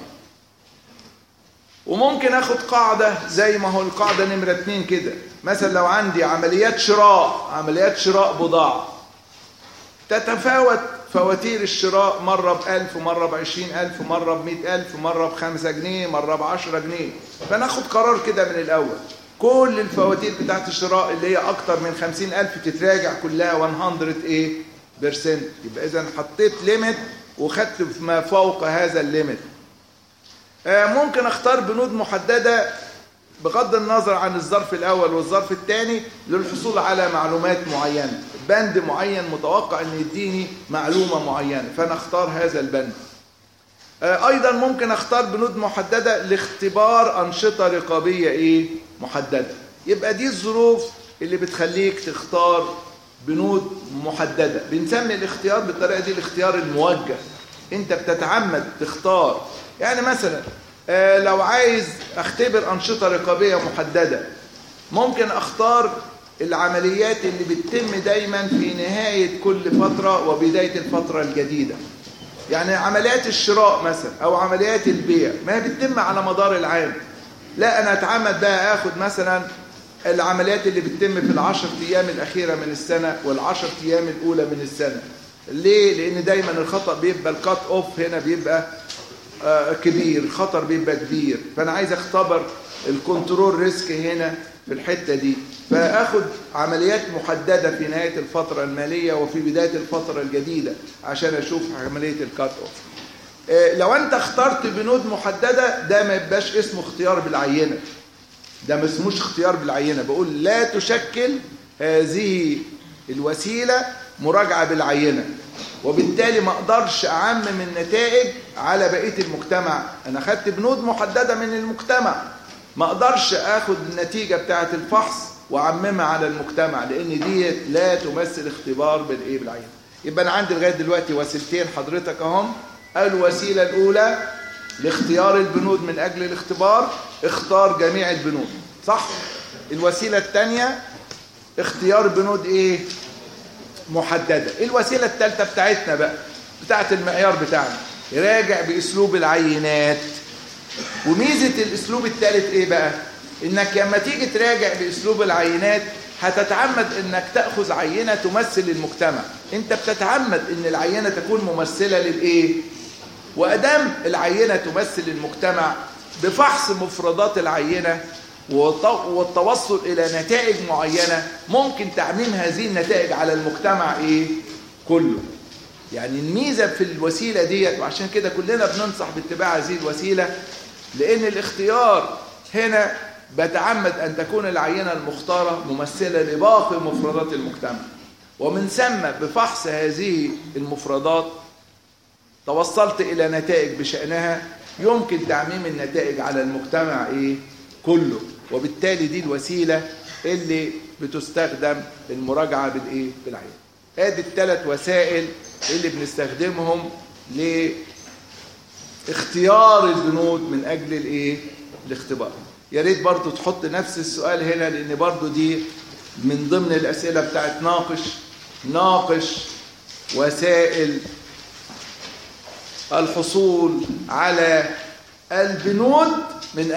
وممكن أخد قاعدة زي ما هو القاعدة نمرة 2 كده، مثلا لو عندي عمليات شراء بضاعة، تتفاوت فواتير الشراء مرة ب1000 ومرة ب20,000 ومرة ب100,000 ومرة ب5 جنيه مرة ب10 جنيه. فناخد قرار كده من الأول، كل الفواتير بتاعت الشراء اللي هي أكتر من 50,000 تتراجع كلها 100%. يبقى إذا حطيت ليميت وخدت ما فوق هذا الليميت. ممكن أختار بنود محددة بغض النظر عن الظرف الأول والظرف الثاني للحصول على معلومات معينة، بند معين متوقع أن يديني معلومة معينة، فأنا أختار هذا البند. أيضا ممكن أختار بنود محددة لاختبار أنشطة رقابية محددة. يبقى دي الظروف اللي بتخليك تختار بنود محددة. بنسمي الاختيار بالطريقة دي الاختيار الموجه. أنت بتتعمد تختار. يعني مثلا لو عايز أختبر أنشطة رقابية محددة، ممكن أختار العمليات اللي بتتم دايما في نهاية كل فترة وبداية الفترة الجديدة. يعني عمليات الشراء مثلا أو عمليات البيع ما بتتم على مدار العام. لا، أنا أتعمد بقى أخذ مثلا العمليات اللي بتتم في العشر أيام الأخيرة من السنة والعشر أيام الأولى من السنة. ليه؟ لأن دايما الخطأ بيبقى الكات أوف هنا بيبقى كبير، الخطر بيبقى كبير، فأنا عايز أختبر الكنترول ريسك هنا في الحتة دي، فأخذ عمليات محددة في نهاية الفترة المالية وفي بداية الفترة الجديدة عشان أشوف عملية الكات أوف. لو أنت اخترت بنود محددة ده ما يبقاش اسمه اختيار بالعينة، ده ما اسموش اختيار بالعينة. بقول لا تشكل هذه الوسيلة مراجعة بالعينة، وبالتالي ما اقدرش اعمم النتائج على بقية المجتمع. انا خدت بنود محددة من المجتمع، ما اقدرش اخد النتيجة بتاعة الفحص واعممها على المجتمع، لان دي لا تمثل اختبار بالعينة. يبقى انا عندي لغاية دلوقتي وسيلتين حضرتك اهم. الوسيلة الاولى لاختيار البنود من اجل الاختبار، اختار جميع البنود، صح؟ الوسيلة الثانية اختيار بنود محددة. الوسيلة الثالثة بتاعتنا بقى بتاعة المعيار بتاعنا، راجع بأسلوب العينات. وميزة الأسلوب الثالث بقى؟ إنك لما تيجي تراجع بأسلوب العينات هتتعمد إنك تأخذ عينة تمثل المجتمع. أنت بتتعمد إن العينة تكون ممثلة وأدام العينة تمثل المجتمع بفحص مفردات العينة والتوصل إلى نتائج معينة، ممكن تعميم هذه النتائج على المجتمع كله. يعني الميزة في الوسيلة ديت، وعشان كده كلنا بننصح باتباع هذه الوسيلة، لأن الاختيار هنا بتعمد أن تكون العينة المختارة ممثلة لباقي مفردات المجتمع، ومن ثم بفحص هذه المفردات توصلت إلى نتائج بشأنها يمكن تعميم النتائج على المجتمع كله. وبالتالي دي الوسيلة اللي بتستخدم المراجعة بالعين. ادي الثلاث وسائل اللي بنستخدمهم لاختيار البنود من اجل الاختبار. يا ريت برضو تحط نفس السؤال هنا، لان برضو دي من ضمن الاسئلة بتاعت ناقش وسائل الحصول على البنود من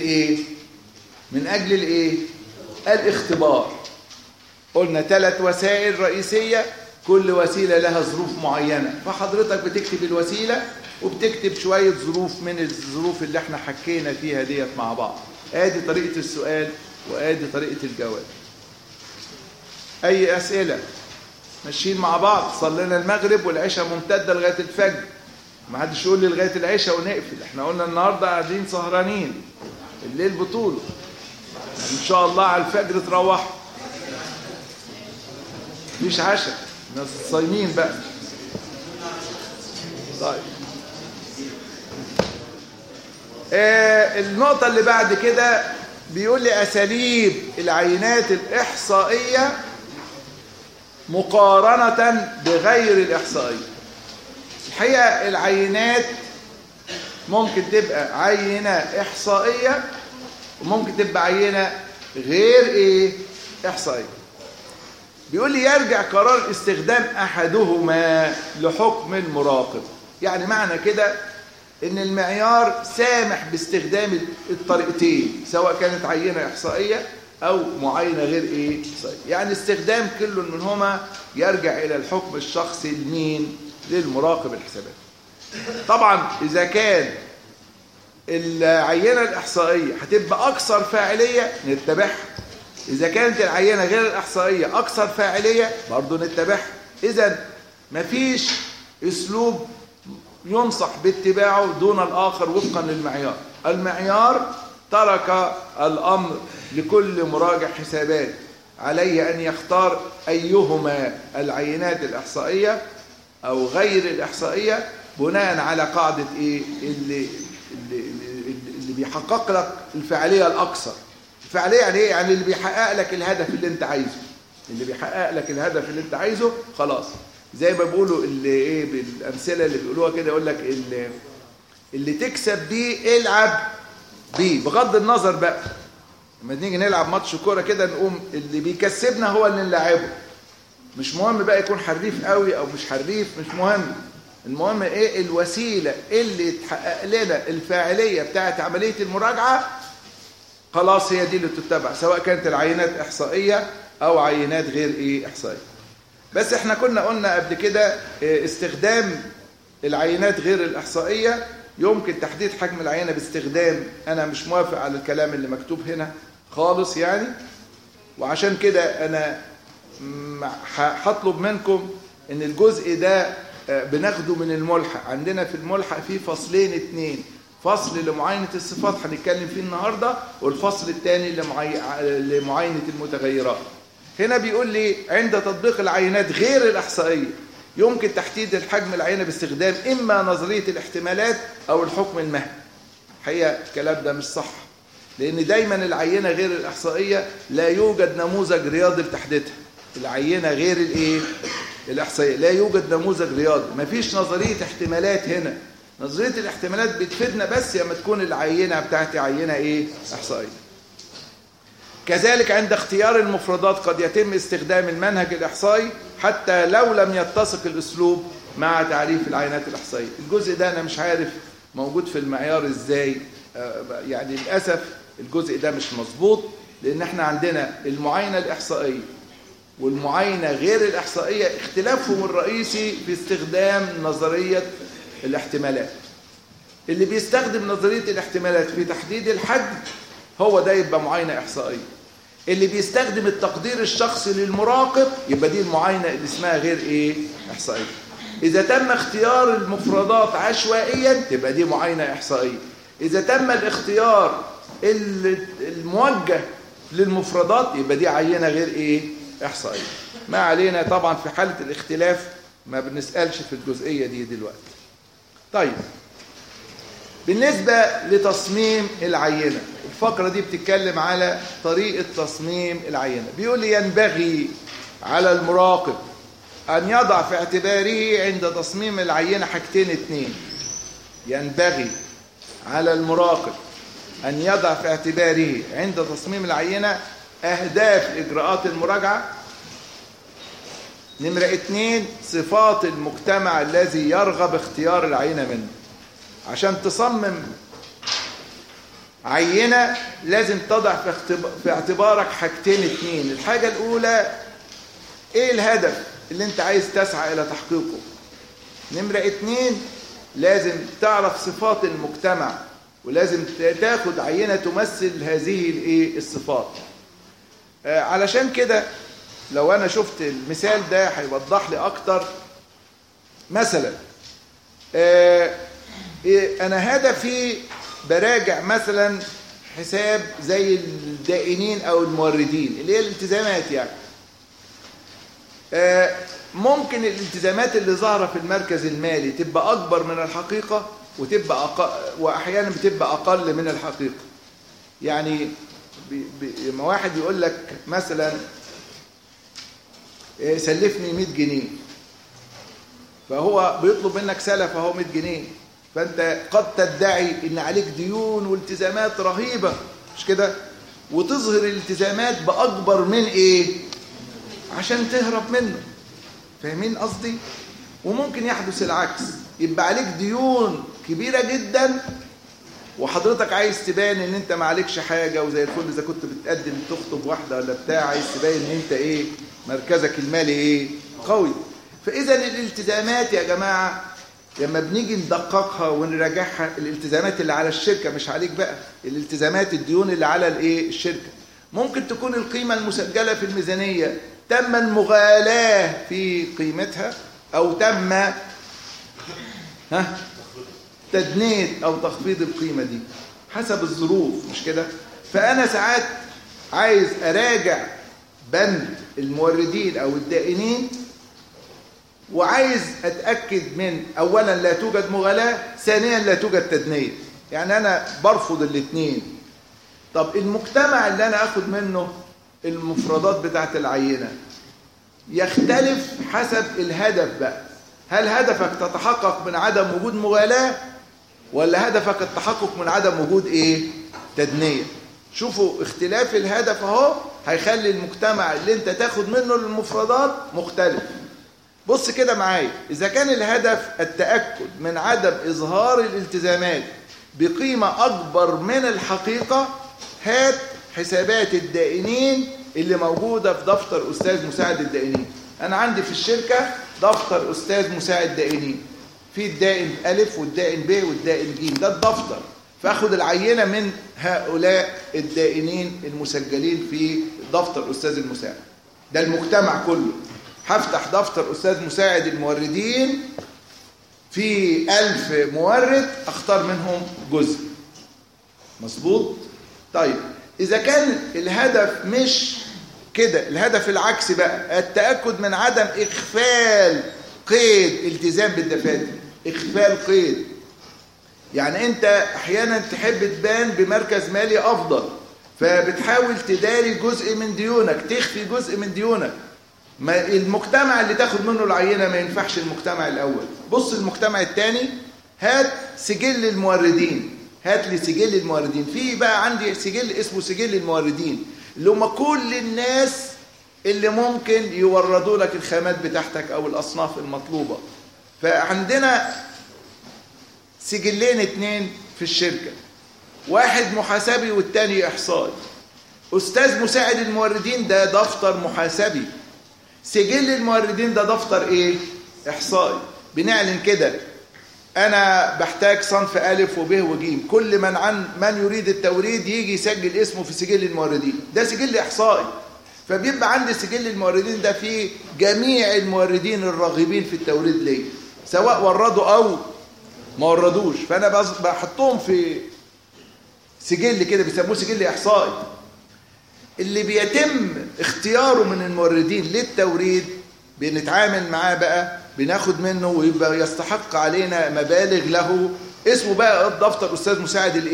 اجل الاختبار. قلنا 3 وسائل رئيسية، كل وسيلة لها ظروف معينة، فحضرتك بتكتب الوسيلة وبتكتب شوية ظروف من الظروف اللي احنا حكينا فيها ديت مع بعض. ادي طريقة السؤال وادي طريقة الجواب. اي اسئلة؟ ماشيين مع بعض. صلينا المغرب والعشاء ممتدة لغاية الفجر، ما حدش يقول لي لغاية العشاء ونقفل. احنا قلنا النهاردة قاعدين سهرانين، الليل بطوله، ان شاء الله على الفجر تروحوا، مفيش عشاء، ناس صايمين بقى. طيب النقطة اللي بعد كده بيقول لي أساليب العينات الإحصائية مقارنة بغير الإحصائية. الحقيقة العينات ممكن تبقى عينة إحصائية وممكن تبقى عينة غير إحصائية. بيقول لي يرجع قرار استخدام أحدهما لحكم المراقب. يعني معنى كده إن المعيار سامح باستخدام الطريقتين، سواء كانت عينة إحصائية أو معاينة غير إحصائية. يعني استخدام كل منهما يرجع إلى الحكم الشخصي للمراقب الحسابات. طبعا إذا كان العينة الإحصائية هتبقى أكثر فاعلية نتبعها، إذا كانت العينة غير الإحصائية أكثر فاعلية برضو نتبعها. إذن مفيش أسلوب ينصح باتباعه دون الآخر وفقا للمعيار. المعيار ترك الأمر لكل مراجع حسابات، عليه أن يختار أيهما العينات الإحصائية أو غير الإحصائية بناء على قاعدة إيه اللي بيحقق لك الفعالية الأكثر. الفعالية يعني إيه؟ يعني اللي بيحقق لك الهدف اللي أنت عايزه. اللي بيحقق لك الهدف اللي أنت عايزه خلاص. زي ما بيقولوا اللي إيه بالأمثلة اللي بيقولوها كده، يقول لك اللي تكسب بيه العب بيه، بغض النظر بقى لما نيجي نلعب ماتش كوره كده نقوم اللي بيكسبنا هو اللي نلعبه. مش مهم بقى يكون حريف قوي او مش حريف، مش مهم. المهم ايه الوسيله اللي تحقق لنا الفاعليه بتاعه عمليه المراجعه، خلاص هي دي اللي تتبع، سواء كانت العينات احصائيه او عينات غير ايه احصائيه. بس احنا كنا قلنا قبل كده استخدام العينات غير الاحصائيه يمكن تحديد حجم العينه باستخدام، انا مش موافق على الكلام اللي مكتوب هنا خالص يعني، وعشان كده انا هطلب منكم ان الجزء ده بناخده من الملحق. عندنا في الملحق فيه فصلين اتنين، فصل لمعاينة الصفات هنتكلم فيه النهاردة، والفصل الثاني لمعاينة المتغيرات. هنا بيقول لي عند تطبيق العينات غير الإحصائية يمكن تحديد الحجم العينة باستخدام إما نظرية الاحتمالات أو الحكم المهني. الحقيقة الكلام ده مش صح، لأن دايما العينة غير الإحصائية لا يوجد نموذج رياضي لتحديدها. العينة غير الإيه؟ الإحصائية لا يوجد نموذج رياضي، مفيش نظرية احتمالات هنا. نظرية الاحتمالات بتفيدنا بس لما تكون العينة بتاعتي عينة إيه؟ إحصائية. كذلك عند اختيار المفردات قد يتم استخدام المنهج الإحصائي حتى لو لم يتسق الأسلوب مع تعريف العينات الإحصائية. الجزء ده أنا مش عارف موجود في المعيار إزاي، يعني للأسف الجزء ده مش مظبوط، لأن احنا عندنا المعاينة الإحصائية والمعاينة غير الإحصائية اختلافهم الرئيسي في استخدام نظرية الاحتمالات. اللي بيستخدم نظرية الاحتمالات في تحديد الحجم هو ده يبقى معاينة إحصائية. اللي بيستخدم التقدير الشخصي للمراقب يبقى دي المعاينة اللي اسمها غير إيه؟ إحصائية. إذا تم اختيار المفردات عشوائيا تبقى دي معاينة إحصائية. إذا تم الاختيار الموجه للمفردات يبقى دي عينة غير إيه؟ إحصائية. ما علينا طبعا في حالة الاختلاف ما بنسألش في الجزئية دي دلوقتي. طيب بالنسبة لتصميم العينة، الفقرة دي بتتكلم على طريقة تصميم العينة. بيقول لي ينبغي على المراقب أن يضع في اعتباره عند تصميم العينة حاجتين اتنين. ينبغي على المراقب أن يضع في اعتباره عند تصميم العينة أهداف إجراءات المراجعة. نمرة 2 صفات المجتمع الذي يرغب اختيار العينة منه. عشان تصمم عينة لازم تضع في اعتبارك حاجتين اتنين. الحاجة الأولى إيه الهدف اللي أنت عايز تسعى إلى تحقيقه. نمرة 2 لازم تعرف صفات المجتمع، ولازم تاخد عينة تمثل هذه الصفات. علشان كده لو أنا شفت المثال ده هيوضح لي أكتر. مثلا أنا هدفي براجع مثلا حساب زي الدائنين أو الموردين اللي هي الالتزامات يعني. ممكن الالتزامات اللي ظاهرة في المركز المالي تبقى أكبر من الحقيقة وتبقى وأحيانا بتبقى أقل من الحقيقة. يعني لما واحد يقول لك مثلا سلفني 100 جنيه، فهو بيطلب منك سلف اهو 100 جنيه، فأنت قد تدعي إن عليك ديون والتزامات رهيبة، مش كده؟ وتظهر الالتزامات بأكبر من إيه؟ عشان تهرب منه. فاهمين قصدي؟ وممكن يحدث العكس، يبقى عليك ديون كبيرة جدا وحضرتك عايز تبان ان انت ما عليكش حاجة وزي الفل، اذا كنت بتقدم تخطب واحدة ولا بتاع عايز تبين ان انت ايه مركزك المالي ايه قوي. فاذا الالتزامات يا جماعة لما بنيجي ندققها ونراجعها، الالتزامات اللي على الشركة مش عليك بقى، الالتزامات الديون اللي على الايه الشركة، ممكن تكون القيمة المسجلة في الميزانية تم المغالاة في قيمتها او تم تدنيت او تخفيض القيمة دي. حسب الظروف، مش كده؟ فأنا ساعات عايز أراجع بند الموردين أو الدائنين، وعايز أتأكد من أولا لا توجد مغالاة، ثانيا لا توجد تدنية. يعني أنا برفض الاثنين. طب المجتمع اللي أنا أخد منه المفردات بتاعت العينة يختلف حسب الهدف بقى. هل هدفك تتحقق من عدم وجود مغالاة، ولا هدفك التحقق من عدم وجود تدنية؟ شوفوا اختلاف الهدف اهو هيخلي المجتمع اللي انت تاخد منه المفردات مختلف. بص كده معايا، اذا كان الهدف التأكد من عدم اظهار الالتزامات بقيمة اكبر من الحقيقة، هات حسابات الدائنين اللي موجودة في دفتر استاذ مساعد الدائنين. انا عندي في الشركة دفتر استاذ مساعد دائنين، في الدائن ألف والدائن ب والدائن ج، ده الدفتر. فاخد العينة من هؤلاء الدائنين المسجلين في دفتر أستاذ المساعد. ده المجتمع كله. هفتح دفتر أستاذ مساعد الموردين، في 1000 مورد اختار منهم جزء. مظبوط؟ طيب إذا كان الهدف مش كده، الهدف العكس بقى، التأكد من عدم إخفال قيد التزام بالدفاتر. إخفال قيد يعني أنت أحيانا تحب تبان بمركز مالي أفضل، فبتحاول تداري جزء من ديونك، تخفي جزء من ديونك. ما المجتمع اللي تاخد منه العينة ما ينفعش المجتمع الأول. بص المجتمع الثاني، هات سجل الموردين، هات لي سجل الموردين. في بقى عندي سجل اسمه سجل الموردين، اللي هم كل الناس اللي ممكن يوردوا لك الخامات بتاعتك أو الأصناف المطلوبة. فعندنا سجلين 2 في الشركة، واحد محاسبي والتاني إحصائي. أستاذ مساعد الموردين ده دفتر محاسبي، سجل الموردين ده دفتر إحصائي. بنعلن كده أنا بحتاج صنف ألف وب وج، كل من يريد التوريد يجي يسجل اسمه في سجل الموردين. ده سجل إحصائي. فبيبقى عندي سجل الموردين ده فيه جميع الموردين الراغبين في التوريد ليه، سواء وردوا أو ما وردوش. فأنا بحطهم في سجل كده بيسموه سجل إحصائي. اللي بيتم اختياره من الموردين للتوريد بنتعامل معاه بقى، بناخد منه ويبقى يستحق علينا مبالغ له، اسمه بقى دفتر أستاذ مساعد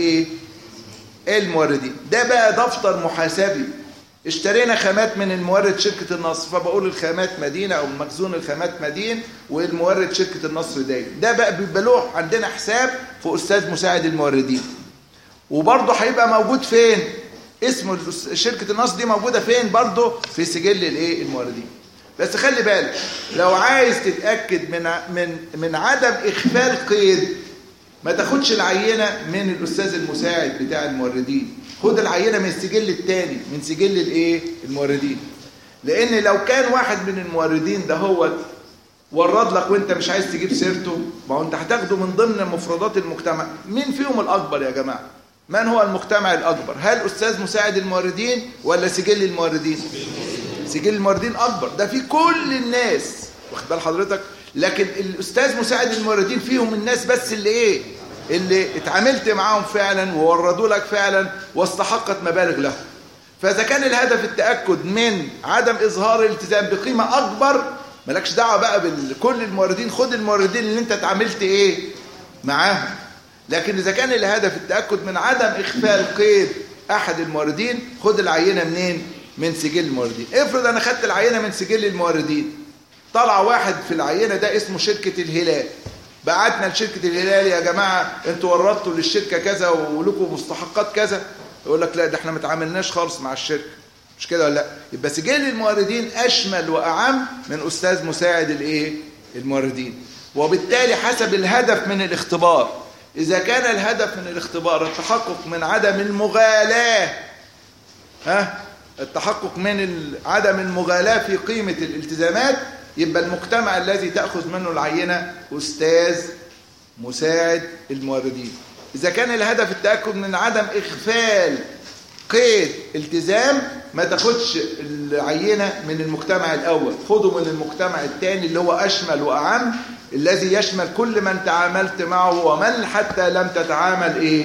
الموردين. ده بقى دفتر محاسبي. اشترينا خامات من المورد شركة النصر، فبقول الخامات مدينة أو مخزون الخامات مدين، والمورد شركة النصر داين. ده بقى بيبقى له عندنا حساب في أستاذ مساعد الموردين. وبرضه هيبقى موجود فين؟ اسم شركة النصر دي موجودة فين؟ برضه في سجل الموردين. بس خلي بالك، لو عايز تتأكد من عدم إخفال قيد، ما تاخدش العينة من الأستاذ المساعد بتاع الموردين، خد العينة من السجل الثاني، من سجل الموردين. لأن لو كان واحد من الموردين ده هو ورد لك وانت مش عايز تجيب سيرته، ما هو انت هتاخده من ضمن مفردات المجتمع. مين فيهم الأكبر يا جماعة؟ من هو المجتمع الأكبر؟ هل أستاذ مساعد الموردين ولا سجل الموردين؟ سجل الموردين أكبر، ده فيه كل الناس، واخد بال حضرتك؟ لكن الأستاذ مساعد الموردين فيهم الناس بس اللي اتعاملت معاهم فعلا ووردوا لك فعلا واستحقت مبالغ له. فإذا كان الهدف التأكد من عدم إظهار الالتزام بقيمة أكبر، مالكش دعوة بقى بكل الموردين، خد الموردين اللي انت اتعاملت معاهم. لكن إذا كان الهدف التأكد من عدم إخفال قيد أحد الموردين، خد العينة منين؟ من سجل الموردين. افرض أنا خدت العينة من سجل الموردين، طلع واحد في العينة ده اسمه شركة الهلال، بعتنا لشركة الهلال يا جماعة انتوا وردتوا للشركة كذا ولكم مستحقات كذا، يقول لك لا ده احنا ما تعاملناش خالص مع الشركة، مش كده ولا لا؟ يبقى سجل الموردين أشمل وأعم من أستاذ مساعد الموردين. وبالتالي حسب الهدف من الاختبار، إذا كان الهدف من الاختبار التحقق من عدم المغالاة، التحقق من عدم المغالاة في قيمة الالتزامات، يبقى المجتمع الذي تأخذ منه العينة أستاذ مساعد الموردين. إذا كان الهدف التأكد من عدم إخفال قيد التزام، ما تاخدش العينة من المجتمع الأول، خده من المجتمع الثاني اللي هو أشمل وأعم، الذي يشمل كل من تعاملت معه ومن حتى لم تتعامل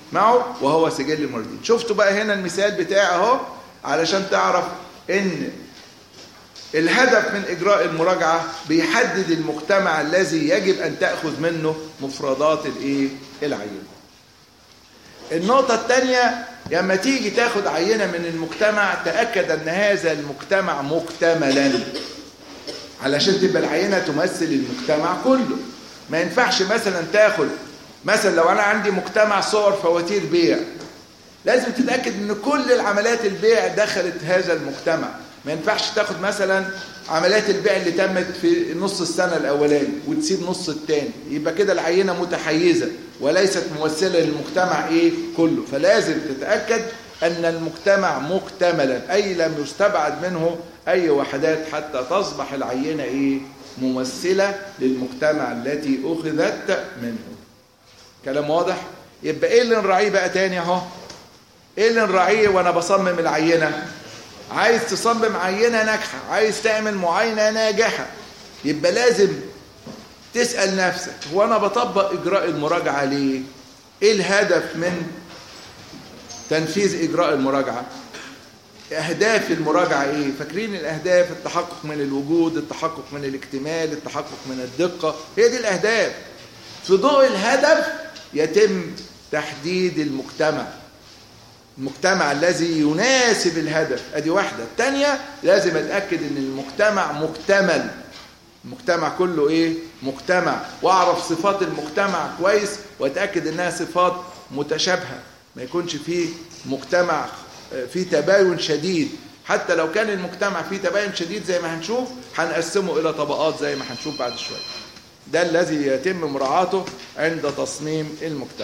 معه وهو سجل الموردين. شفتوا بقى هنا المثال بتاعي اهو علشان تعرف ان الهدف من إجراء المراجعة بيحدد المجتمع الذي يجب أن تأخذ منه مفردات العينة. النقطة الثانية، لما تيجي تاخد عينة من المجتمع تأكد أن هذا المجتمع مكتملا علشان تبقى العينة تمثل المجتمع كله. ما ينفعش مثلا تاخد لو أنا عندي مجتمع صور فواتير بيع، لازم تتأكد أن كل العمليات البيع دخلت هذا المجتمع. ما ينفعش تاخد مثلا عمليات البيع اللي تمت في نص السنة الأولاني وتسيب نص الثاني، يبقى كده العينة متحيزة وليست ممثلة للمجتمع كله. فلازم تتأكد أن المجتمع مكتملا، أي لم يستبعد منه أي وحدات حتى تصبح العينة ممثلة للمجتمع التي أخذت منه. كلام واضح؟ يبقى إيه اللي نراعيه بقى تاني اهو؟ إيه اللي نراعيه وأنا بصمم العينة؟ عايز تصمم عينة ناجحة، عايز تعمل معاينة ناجحة، يبقى لازم تسأل نفسك هو أنا بطبق إجراء المراجعة ليه؟ إيه الهدف من تنفيذ إجراء المراجعة؟ أهداف المراجعة إيه؟ فاكرين الأهداف؟ التحقق من الوجود، التحقق من الاكتمال، التحقق من الدقة، هي دي الأهداف. في ضوء الهدف يتم تحديد المجتمع الذي يناسب الهدف. ادي واحدة. الثانية لازم اتأكد ان المجتمع مكتمل، المجتمع كله مجتمع، واعرف صفات المجتمع كويس واتأكد انها صفات متشابهة، ما يكونش فيه مجتمع فيه تباين شديد. حتى لو كان المجتمع فيه تباين شديد زي ما هنشوف هنقسمه الى طبقات زي ما هنشوف بعد شوية. ده الذي يتم مراعاته عند تصميم المجتمع.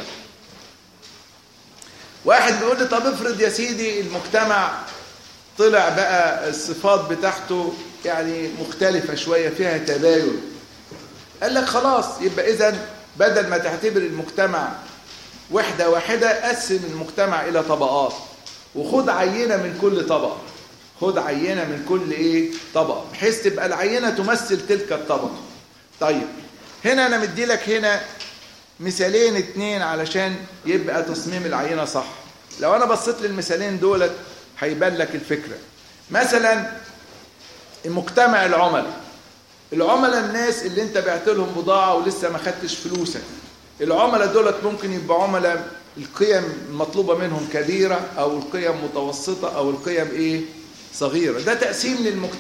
واحد بيقول لي طب افرض يا سيدي المجتمع طلع بقى الصفات بتاعته مختلفة شوية، فيها تباين. قال لك خلاص، يبقى إذن بدل ما تعتبر المجتمع وحدة واحدة، قسم المجتمع إلى طبقات وخد عينة من كل طبقة. خد عينة من كل طبقة بحيث تبقى العينة تمثل تلك الطبقة. طيب هنا أنا مدي لك هنا مثالين 2 علشان يبقى تصميم العينة صح. لو أنا بصيت للمثالين دولت هيبان لك الفكرة. مثلا المجتمع العملاء الناس اللي انت بعت لهم بضاعة ولسه ما خدتش فلوسك. العملاء دولت ممكن يبقى عملاء القيم المطلوبة منهم كبيرة أو القيم متوسطة أو القيم صغيرة. ده تقسيم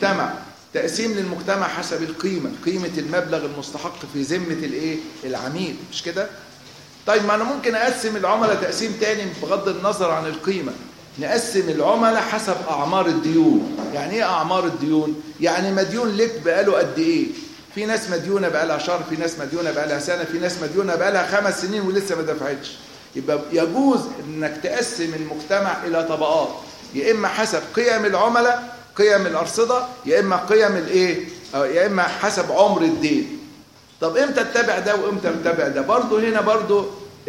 للمجتمع حسب قيمة المبلغ المستحق في ذمة العميل، مش كده؟ طيب ما أنا ممكن أقسم العملاء تقسيم تاني بغض النظر عن القيمة. نقسم العملاء حسب أعمار الديون. يعني إيه أعمار الديون؟ يعني مديون لك بقاله قد إيه؟ في ناس مديونة بقالها شهر، في ناس مديونة بقالها سنة، في ناس مديونة بقالها 5 سنين ولسه ما دفعتش. يبقى يجوز إنك تقسم المجتمع إلى طبقات، يا إما حسب قيم العملاء، قيم الأرصدة، يا إما قيم يا إما حسب عمر الدين. طب إمتى تتابع ده وإمتى تتابع ده؟ برضه هنا برضه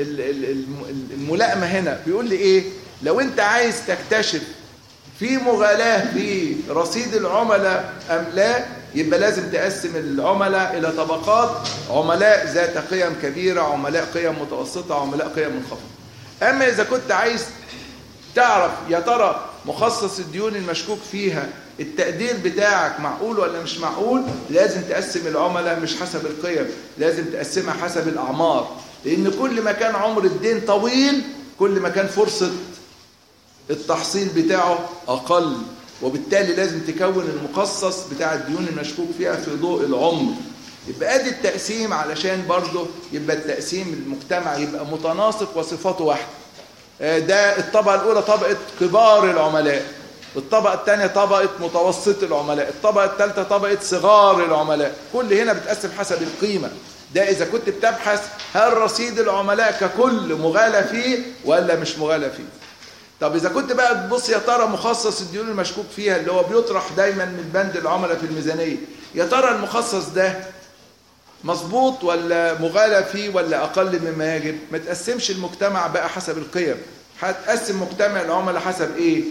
الملائمة هنا بيقول لي لو أنت عايز تكتشف في مغالاة في رصيد العملاء أم لا، يبقى لازم تقسم العملاء إلى طبقات: عملاء ذات قيم كبيرة، عملاء قيم متوسطة، عملاء قيم منخفضة. أما إذا كنت عايز تعرف يا ترى مخصص الديون المشكوك فيها التقدير بتاعك معقول ولا مش معقول، لازم تقسم العملاء مش حسب القيم، لازم تقسمها حسب الأعمار. لأن كل ما كان عمر الدين طويل كل ما كان فرصة التحصيل بتاعه أقل، وبالتالي لازم تكون المخصص بتاع الديون المشكوك فيها في ضوء العمر. يبقى ادي التقسيم علشان برضه يبقى التقسيم المجتمع يبقى متناسق وصفاته واحدة. ده الطبقة الأولى طبقة كبار العملاء، الطبقة الثانية طبقة متوسط العملاء، الطبقة الثالثة طبقة صغار العملاء. كل هنا بتقسم حسب القيمة. ده إذا كنت بتبحث هل رصيد العملاء ككل مغالى فيه ولا مش مغالى فيه. طب إذا كنت بقى تبص يا ترى مخصص الديون المشكوك فيها اللي هو بيطرح دايما من بند العملاء في الميزانية، يا ترى المخصص ده مظبوط ولا مغالى فيه ولا أقل مما يجب؟ ما تقسمش المجتمع بقى حسب القيم، هتقسم مجتمع العملاء حسب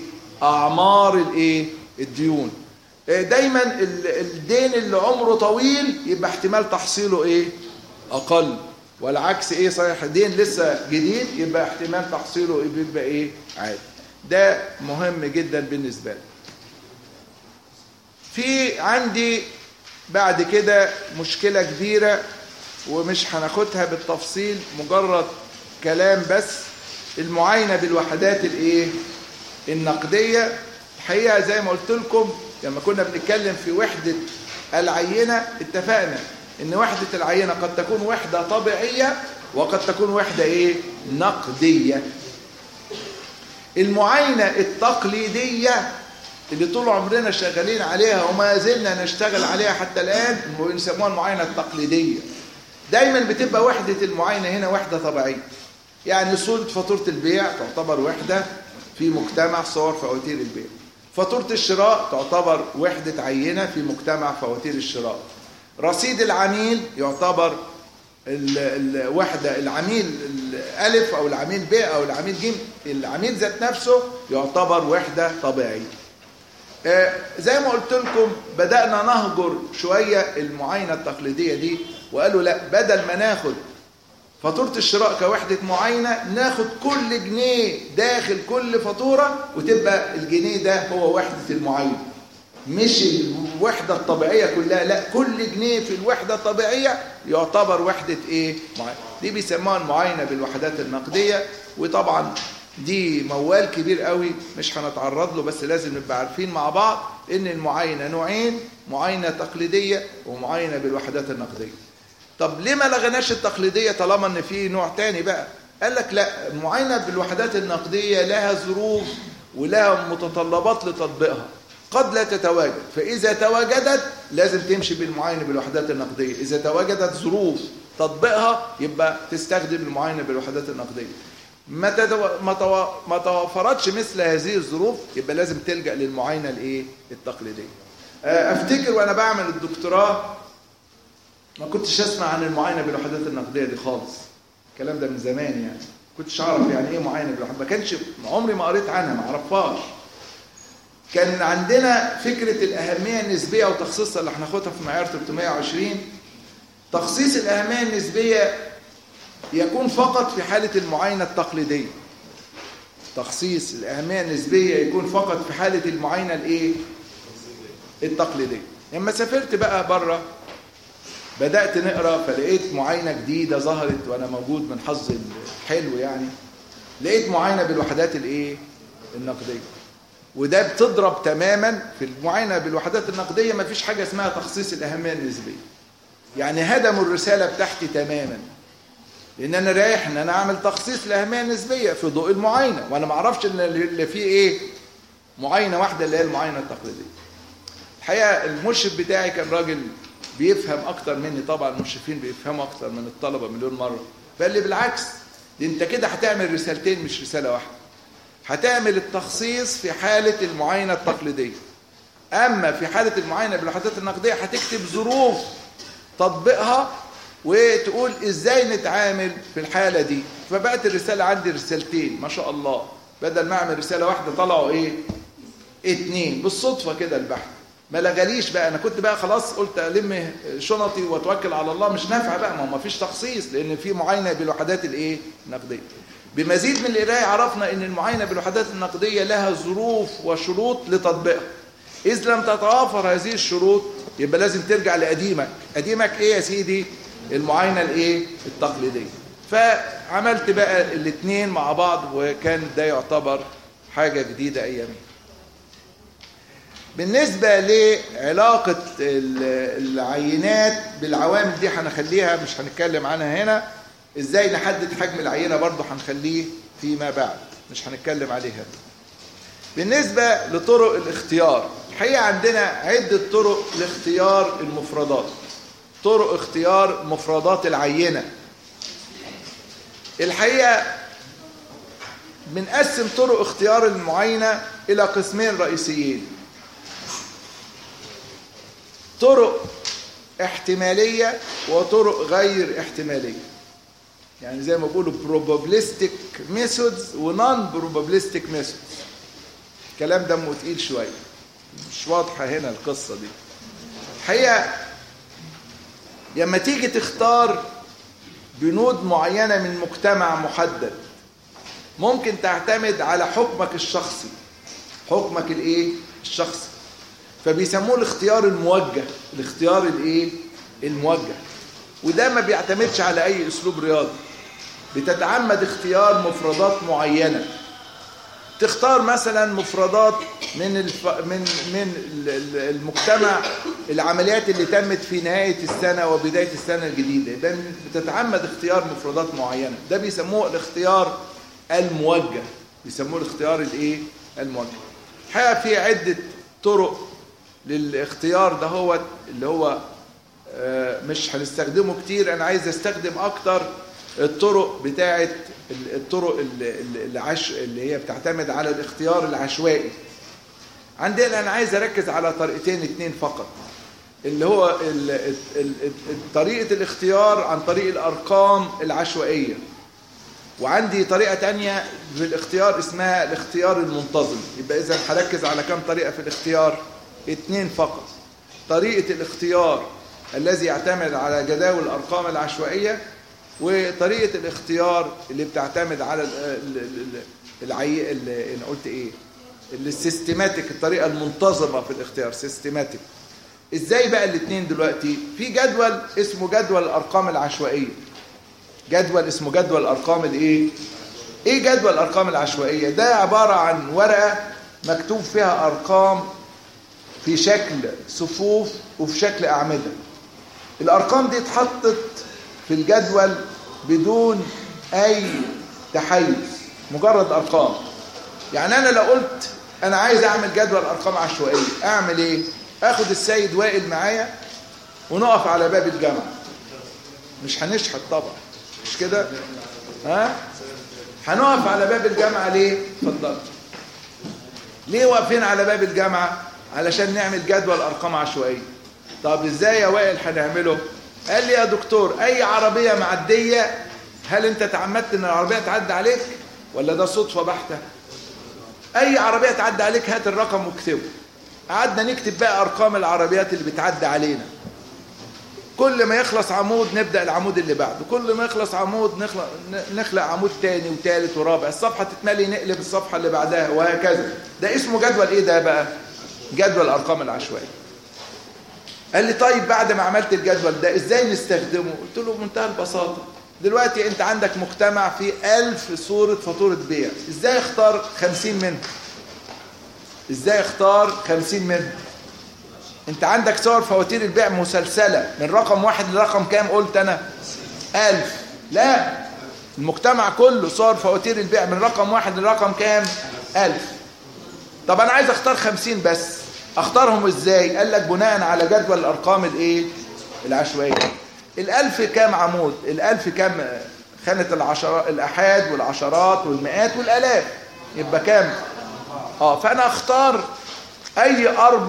أعمار الديون. دايما الدين اللي عمره طويل يبقى احتمال تحصيله أقل، والعكس ايه صحيح دين لسه جديد يبقى احتمال تحصيله بيبقى ايه عادي. ده مهم جدا بالنسبه لي. في عندي بعد كده مشكله كبيره ومش هناخدها بالتفصيل، مجرد كلام بس. المعاينه بالوحدات الايه النقديه. الحقيقه زي ما قلت لكم لما كنا بنتكلم في وحده العينه اتفقنا ان وحده العينه قد تكون وحده طبيعيه وقد تكون وحده ايه نقديه. المعاينه التقليديه اللي طول عمرنا شغالين عليها وما زلنا نشتغل عليها حتى الان بنسموها المعاينه التقليديه. دايما بتبقى وحده المعاينه هنا وحده طبيعيه. يعني صورة فاتورة البيع تعتبر وحدة في مجتمع صور فواتير البيع. فاتورة الشراء تعتبر وحدة عينة في مجتمع فواتير الشراء. رصيد العميل يعتبر الوحدة العميل الألف أو العميل ب أو العميل ج. العميل ذات نفسه يعتبر وحدة طبيعية. زي ما قلت لكم بدأنا نهجر شوية المعاينة التقليدية دي وقالوا لا، بدل ما ناخد فاتورة الشراء كوحدة معاينة ناخد كل جنيه داخل كل فاتورة وتبقى الجنيه ده هو وحدة المعاينة، مش الوحدة الطبيعية كلها، لا كل جنيه في الوحدة الطبيعية يعتبر وحدة ايه معاينة. دي بيسموها المعاينة بالوحدات النقدية. وطبعا دي موال كبير قوي مش هنتعرض له، بس لازم نبقى عارفين مع بعض ان المعاينة نوعين، معاينة تقليدية ومعاينة بالوحدات النقدية. طب ليه ما لغناش التقليدية طالما ان في نوع تاني بقى؟ قال لك لا، المعاينة بالوحدات النقدية لها ظروف ولها متطلبات لتطبيقها قد لا تتواجد، فإذا تواجدت لازم تمشي بالمعاينة بالوحدات النقدية. إذا تواجدت ظروف تطبيقها يبقى تستخدم المعاينة بالوحدات النقدية. ما توفرتش مثل هذه الظروف يبقى لازم تلجأ للمعاينة الايه التقليدية. افتكر وانا بعمل الدكتوراه ما كنتش اسمع عن المعاينه بالوحدات النقديه دي خالص. الكلام ده من زمان يعني. كنتش اعرف يعني ايه معاينه بالوحدات، ما كانش عمري ما قريت عنها، ما اعرفهاش. كان عندنا فكره الاهميه النسبيه وتخصيصها اللي هناخدها في معيار 320. تخصيص الاهميه النسبيه يكون فقط في حاله المعاينه التقليديه. تخصيص الاهميه النسبيه يكون فقط في حاله المعاينه الايه التقليديه. لما سافرت بقى بره بدأت نقرأ فلقيت معاينة جديدة ظهرت وأنا موجود من حظي الحلو يعني. لقيت معاينة بالوحدات الايه النقدية، وده بتضرب تماما في المعاينة بالوحدات النقدية. ما فيش حاجة اسمها تخصيص الأهمية النسبية، يعني هدموا الرسالة بتاعتي تماما، لأن أنا رايح إن أنا أعمل تخصيص الأهمية النسبية في ضوء المعاينة، وأنا ما أعرفش إن اللي فيه إيه معاينة واحدة اللي هي المعاينة التقليدية. الحقيقة المرشد بتاعي كان راجل بيفهم اكتر مني، طبعا المشرفين بيفهموا اكتر من الطلبه مليون مره. فقال لي بالعكس، دي انت كده هتعمل رسالتين مش رساله واحده. هتعمل التخصيص في حاله المعاينه التقليديه، اما في حاله المعاينه بالوحدات النقديه هتكتب ظروف تطبيقها وتقول ازاي نتعامل في الحاله دي. فبقت الرساله عندي رسالتين ما شاء الله، بدل ما اعمل رساله واحده طلعوا ايه 2 بالصدفه كده البحث. ما لغاليش بقى، انا كنت بقى خلاص قلت الم شنطي واتوكل على الله، مش نافعه بقى، ما فيش تخصيص لان في معاينه بالوحدات الايه النقديه. بمزيد من القرايه عرفنا ان المعاينه بالوحدات النقديه لها ظروف وشروط لتطبيقها. اذ لم تتوافر هذه الشروط يبقى لازم ترجع لقديمك. قديمك ايه يا سيدي؟ المعاينه الايه التقليديه. فعملت بقى الاثنين مع بعض، وكان ده يعتبر حاجه جديده ايامي. بالنسبة لعلاقة العينات بالعوامل دي هنخليها، مش هنتكلم عنها هنا. ازاي نحدد حجم العينة برضو هنخليه فيما بعد، مش هنتكلم عليها. بالنسبة لطرق الاختيار، الحقيقة عندنا عدة طرق لاختيار المفردات. طرق اختيار مفردات العينة الحقيقة بنقسم طرق اختيار المعاينة إلى قسمين رئيسيين: طرق احتمالية وطرق غير احتمالية. يعني زي ما بيقولوا probabilistic methods و non-probabilistic methods. الكلام ده تقيل شوية، مش واضحة هنا القصة دي. الحقيقة لما تيجي تختار بنود معينة من مجتمع محدد، ممكن تعتمد على حكمك الشخصي، حكمك الايه الشخصي، فبيسموه الاختيار الموجه، الاختيار الايه الموجه. وده ما بيعتمدش على اي اسلوب رياضي، بتتعمد اختيار مفردات معينه. تختار مثلا مفردات من المجتمع، العمليات اللي تمت في نهايه السنه وبدايه السنه الجديده، يبقى بتتعمد اختيار مفردات معينه، ده بيسموه الاختيار الموجه، بيسموه الاختيار الايه الموجه. الحقيقه في عده طرق للاختيار ده، هو اللي هو مش هنستخدمه كتير. انا عايز استخدم اكتر الطرق بتاعه الطرق اللي هي بتعتمد على الاختيار العشوائي. عندنا انا عايز اركز على طريقتين اتنين فقط، اللي هو طريقه الاختيار عن طريق الارقام العشوائيه، وعندي طريقه تانية في الاختيار اسمها الاختيار المنتظم. يبقى اذا هركز على كم طريقه في الاختيار؟ اتنين فقط. طريقه الاختيار الذي يعتمد على جداول الارقام العشوائيه، وطريقه الاختيار اللي بتعتمد على اللي قلت ايه السيستماتيك، الطريقه المنتظمه في الاختيار سيستماتيك. ازاي بقى الاثنين دلوقتي؟ في جدول اسمه جدول الارقام العشوائيه، جدول اسمه جدول الارقام الايه جدول الارقام العشوائيه؟ ده عباره عن ورقه مكتوب فيها ارقام في شكل صفوف وفي شكل اعمده. الارقام دي اتحطت في الجدول بدون اي تحيز، مجرد ارقام. يعني انا لو قلت انا عايز اعمل جدول ارقام عشوائيه، اعمل ايه؟ اخد السيد وائل معايا ونقف على باب الجامعه، مش هنشحت طبعا، مش كده؟ هنقف على باب الجامعه ليه؟ اتفضل. ليه واقفين على باب الجامعه؟ علشان نعمل جدول ارقام عشوائيه. طب ازاي يا وائل هنعمله؟ قال لي يا دكتور اي عربيه معديه، هل انت تعمدت ان العربيه تعدي عليك ولا ده صدفه بحته؟ اي عربيه تعدي عليك هات الرقم واكتبه. قعدنا نكتب بقى ارقام العربيات اللي بتعدي علينا، كل ما يخلص عمود نبدا العمود اللي بعده، كل ما يخلص عمود نخلق عمود تاني وتالت ورابع، الصفحه تتملي نقلب الصفحه اللي بعدها وهكذا. ده اسمه جدول ايه ده بقى؟ جدول الارقام العشوائيه. قال لي طيب بعد ما عملت الجدول ده ازاي نستخدمه؟ قلت له بمنتهى البساطه، دلوقتي انت عندك مجتمع فيه 1000 صوره فاتوره بيع، ازاي اختار 50 منهم؟ ازاي اختار 50 منهم؟ انت عندك صور فواتير البيع مسلسله من رقم 1 لرقم كام؟ قلت انا 1000. لا، المجتمع كله صور فواتير البيع من رقم 1 لرقم كام؟ 1000. طب انا عايز اختار 50 بس، اختارهم ازاي؟ قال لك بناء على جدول الارقام الايه العشوائيه. ال1000 كام عمود؟ ال1000 كام خانه؟ العشرات، الاحاد والعشرات والمئات والالاف، يبقى كام؟ فانا اختار اي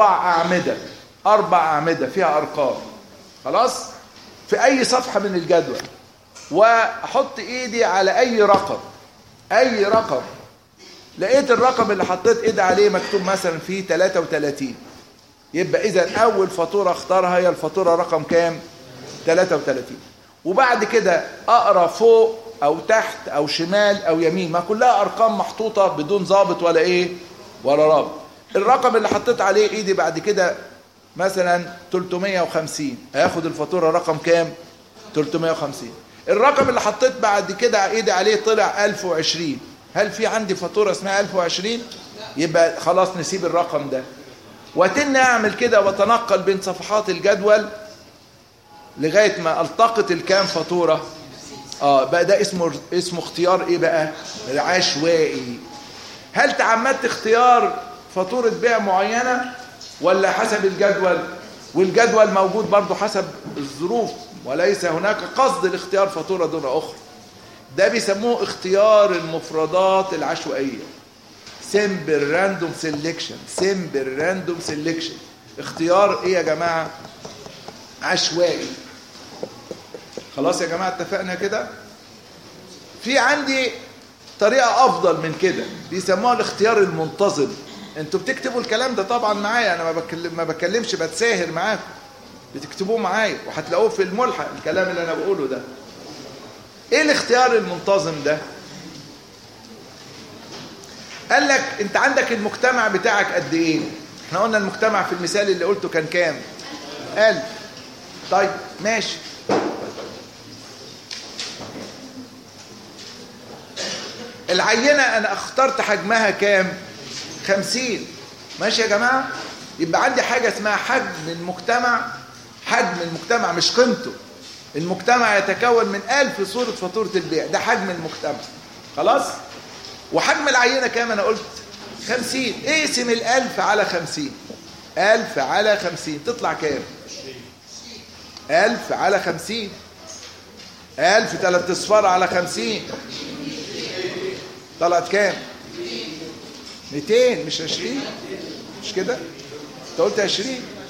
4 اعمده فيها ارقام، خلاص، في اي صفحه من الجدول، واحط ايدي على اي رقم. لقيت الرقم اللي حطيت ايدي عليه مكتوب مثلا فيه 33، يبقى اذا اول فاتوره اختارها هي الفاتوره رقم كام؟ 33. وبعد كده اقرا فوق او تحت او شمال او يمين، ما كلها ارقام محطوطه بدون ضابط ولا ايه ولا رابط. الرقم اللي حطيت عليه ايدي بعد كده مثلا 350، هياخد الفاتوره رقم كام؟ 350. الرقم اللي حطيت بعد كده ايدي عليه طلع 1020، هل في عندي فاتوره اسمها 1020؟ يبقى خلاص نسيب الرقم ده، واتن اعمل كده واتنقل بين صفحات الجدول لغايه ما التقط الكام فاتوره. بقى ده اسمه اختيار ايه بقى؟ عشوائي. هل تعمدت اختيار فاتوره بيع معينه ولا حسب الجدول؟ والجدول موجود برضو حسب الظروف، وليس هناك قصد لاختيار فاتوره دون اخرى. ده بيسموه اختيار المفردات العشوائيه، simple random selection. اختيار ايه يا جماعه؟ عشوائي. خلاص يا جماعه اتفقنا كده؟ في عندي طريقه افضل من كده بيسموها الاختيار المنتظم. انتوا بتكتبوا الكلام ده طبعا معايا، انا ما بتكلمش، بتساهر معاكم، بتكتبوه معايا وهتلاقوه في الملحق الكلام اللي انا بقوله ده. ايه الاختيار المنتظم ده؟ قال لك انت عندك المجتمع بتاعك قد ايه؟ احنا قلنا المجتمع في المثال اللي قلته كان كام؟ 1000. طيب ماشي. العينة انا اخترت حجمها كام؟ 50. ماشي يا جماعة؟ يبقى عندي حاجة اسمها حجم المجتمع. حجم المجتمع مش قيمته. المجتمع يتكون من 1000 صورة فاتورة البيع، ده حجم المجتمع. خلاص؟ وحجم العينة كام انا قلت؟ 50. اقسم 1000 على 50. 1000 على 50 تطلع كام؟ 1000 على 50. 1000 3 اصفار على 50 طلعت كام؟ 200 مش 20. مش كده؟ انت قلت 20.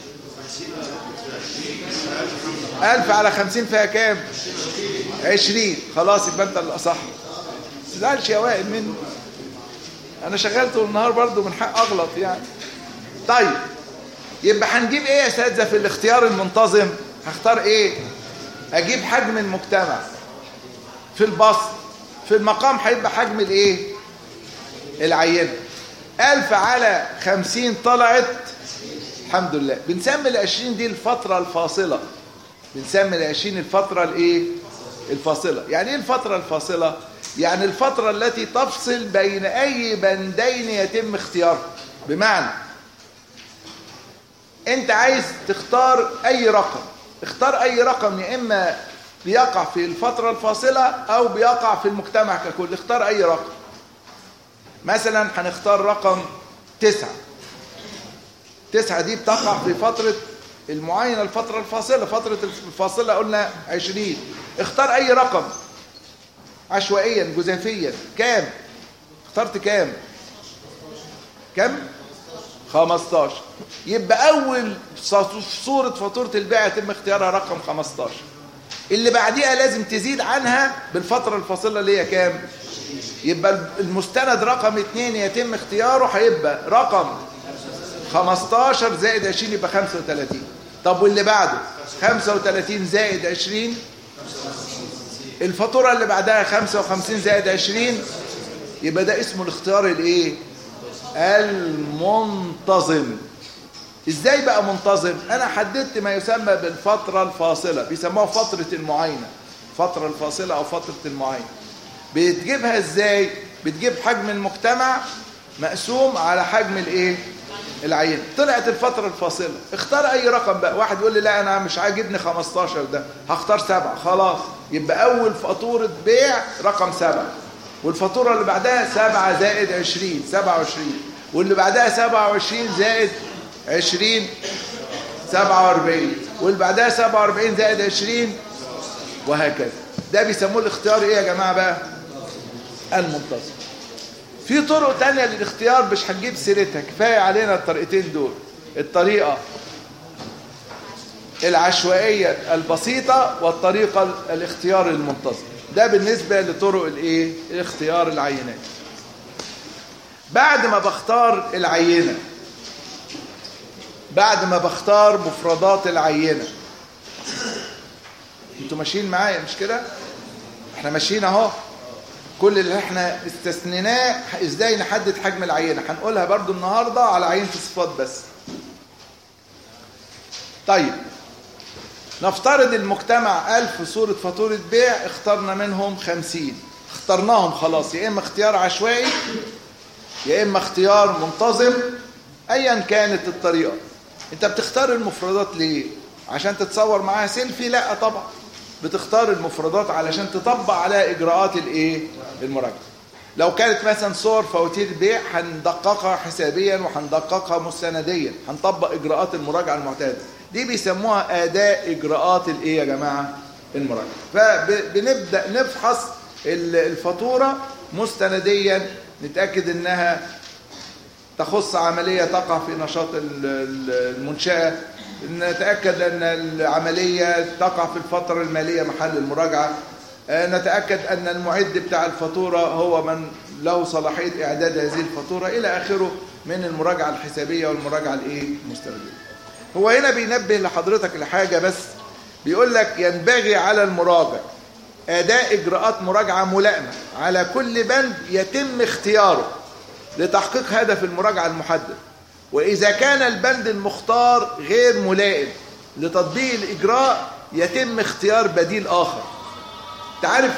1000 على 50 فيها كام؟ 20. خلاص يبقى انت اللي اصح. ما تزعلش يا وائل مني، انا شغال طول النهار برضو، من حق اغلط يعني. طيب يبقى هنجيب ايه يا اساتذه في الاختيار المنتظم؟ هختار ايه؟ اجيب حجم المجتمع. في البسط في المقام هيبقى حجم الايه؟ العينه. 1000 على 50 طلعت الحمد لله. بنسمي ال20 دي الفتره الفاصله. بنسمي ال20 الفتره الايه؟ الفاصله. يعني ايه الفتره الفاصله؟ يعني الفتره التي تفصل بين اي بندين يتم اختياره. بمعنى انت عايز تختار اي رقم، اختار اي رقم، يا اما بيقع في الفتره الفاصله او بيقع في المجتمع ككل. اختار اي رقم. مثلا هنختار رقم 9. 9 دي بتقع في فتره المعينه، الفتره الفاصله. فتره الفاصله قلنا 20. اختار اي رقم عشوائيا جزافيا. كام؟ اخترت كام؟ كم؟ 15. يبقى اول صورة فاتورة البيع يتم اختيارها رقم 15. اللي بعديها لازم تزيد عنها بالفترة الفاصلة اللي هي كام؟ يبقى المستند رقم 2 يتم اختياره هيبقى رقم 15 زائد 20 يبقى 35. طب واللي بعده 35 زائد 20 الفاتورة اللي بعدها 55 زائد 20 يبقى ده اسمه الاختيار الايه؟ المنتظم. ازاي بقى منتظم؟ انا حددت ما يسمى بالفترة الفاصلة، بيسموها فترة المعاينة. فترة الفاصلة او فترة المعاينة بتجيبها ازاي؟ بتجيب حجم المجتمع مقسوم على حجم الايه؟ العينة. طلعت الفترة الفاصلة. اختار اي رقم بقى. واحد يقول لي لا انا مش عاجبني 15 ده، هختار 7. خلاص يبقى اول فاتورة بيع رقم 7، والفاتورة اللي بعدها 7 زائد 20 27، واللي بعدها 27 زائد 20 47، واللي بعدها 47 زائد 20 وهكذا. ده بيسموه الاختيار ايه يا جماعة بقى؟ المنتظم. في طرق تانية للاختيار مش هنجيب سيرتها، كفاية علينا الطريقتين دول. الطريقة العشوائية البسيطة والطريقة الاختيار المنتظم. ده بالنسبة لطرق الايه؟ اختيار العينات. بعد ما بختار العينة، بعد ما بختار مفردات العينة، انتوا ماشيين معايا مش كده؟ احنا ماشيين اهو. كل اللي احنا استثنيناه ازاي نحدد حجم العينة هنقولها برضو النهاردة على عينة الصفات بس. طيب نفترض المجتمع 1000 صورة فاتورة بيع، اخترنا منهم 50. اخترناهم خلاص، يا اما اختيار عشوائي يا اما اختيار منتظم، ايا كانت الطريقة. انت بتختار المفردات ليه؟ عشان تتصور معاها سيلفي؟ لا طبعا، بتختار المفردات علشان تطبق عليها اجراءات الايه؟ المراجعة. لو كانت مثلا صور فواتير بيع هندققها حسابيا وهندققها مستنديا، هنطبق اجراءات المراجعة المعتادة. دي بيسموها اداء اجراءات الايه يا جماعة؟ المراجعة. فبنبدأ نفحص الفاتورة مستنديا، نتأكد انها تخص عملية تقع في نشاط المنشأة، نتأكد أن العملية تقع في الفترة المالية محل المراجعة، نتأكد أن المعد بتاع الفاتورة هو من له صلاحية إعداد هذه الفاتورة إلى آخره من المراجعة الحسابية والمراجعة المستندية. هو هنا بينبه لحضرتك لحاجة بس، بيقول لك ينبغي على المراجع أداء إجراءات مراجعة ملائمة على كل بند يتم اختياره لتحقيق هدف المراجعة المحدد. وإذا كان البند المختار غير ملائم لتطبيق الإجراء يتم اختيار بديل آخر. تعرف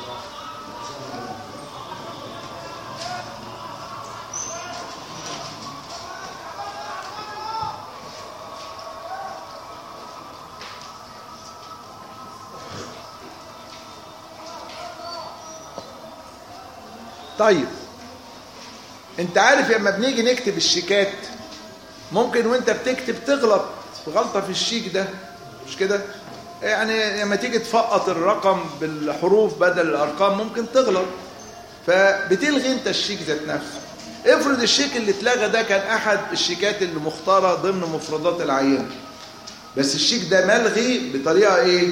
طيب، انت عارف لما بنيجي نكتب الشيكات ممكن وانت بتكتب تغلط غلطة في الشيك ده، مش كده؟ يعني لما تيجي تفقط الرقم بالحروف بدل الارقام ممكن تغلط، فبتلغي انت الشيك ذات نفسه. افرض الشيك اللي اتلغى ده كان احد الشيكات اللي مختارة ضمن مفردات العينة، بس الشيك ده ملغي بطريقة ايه؟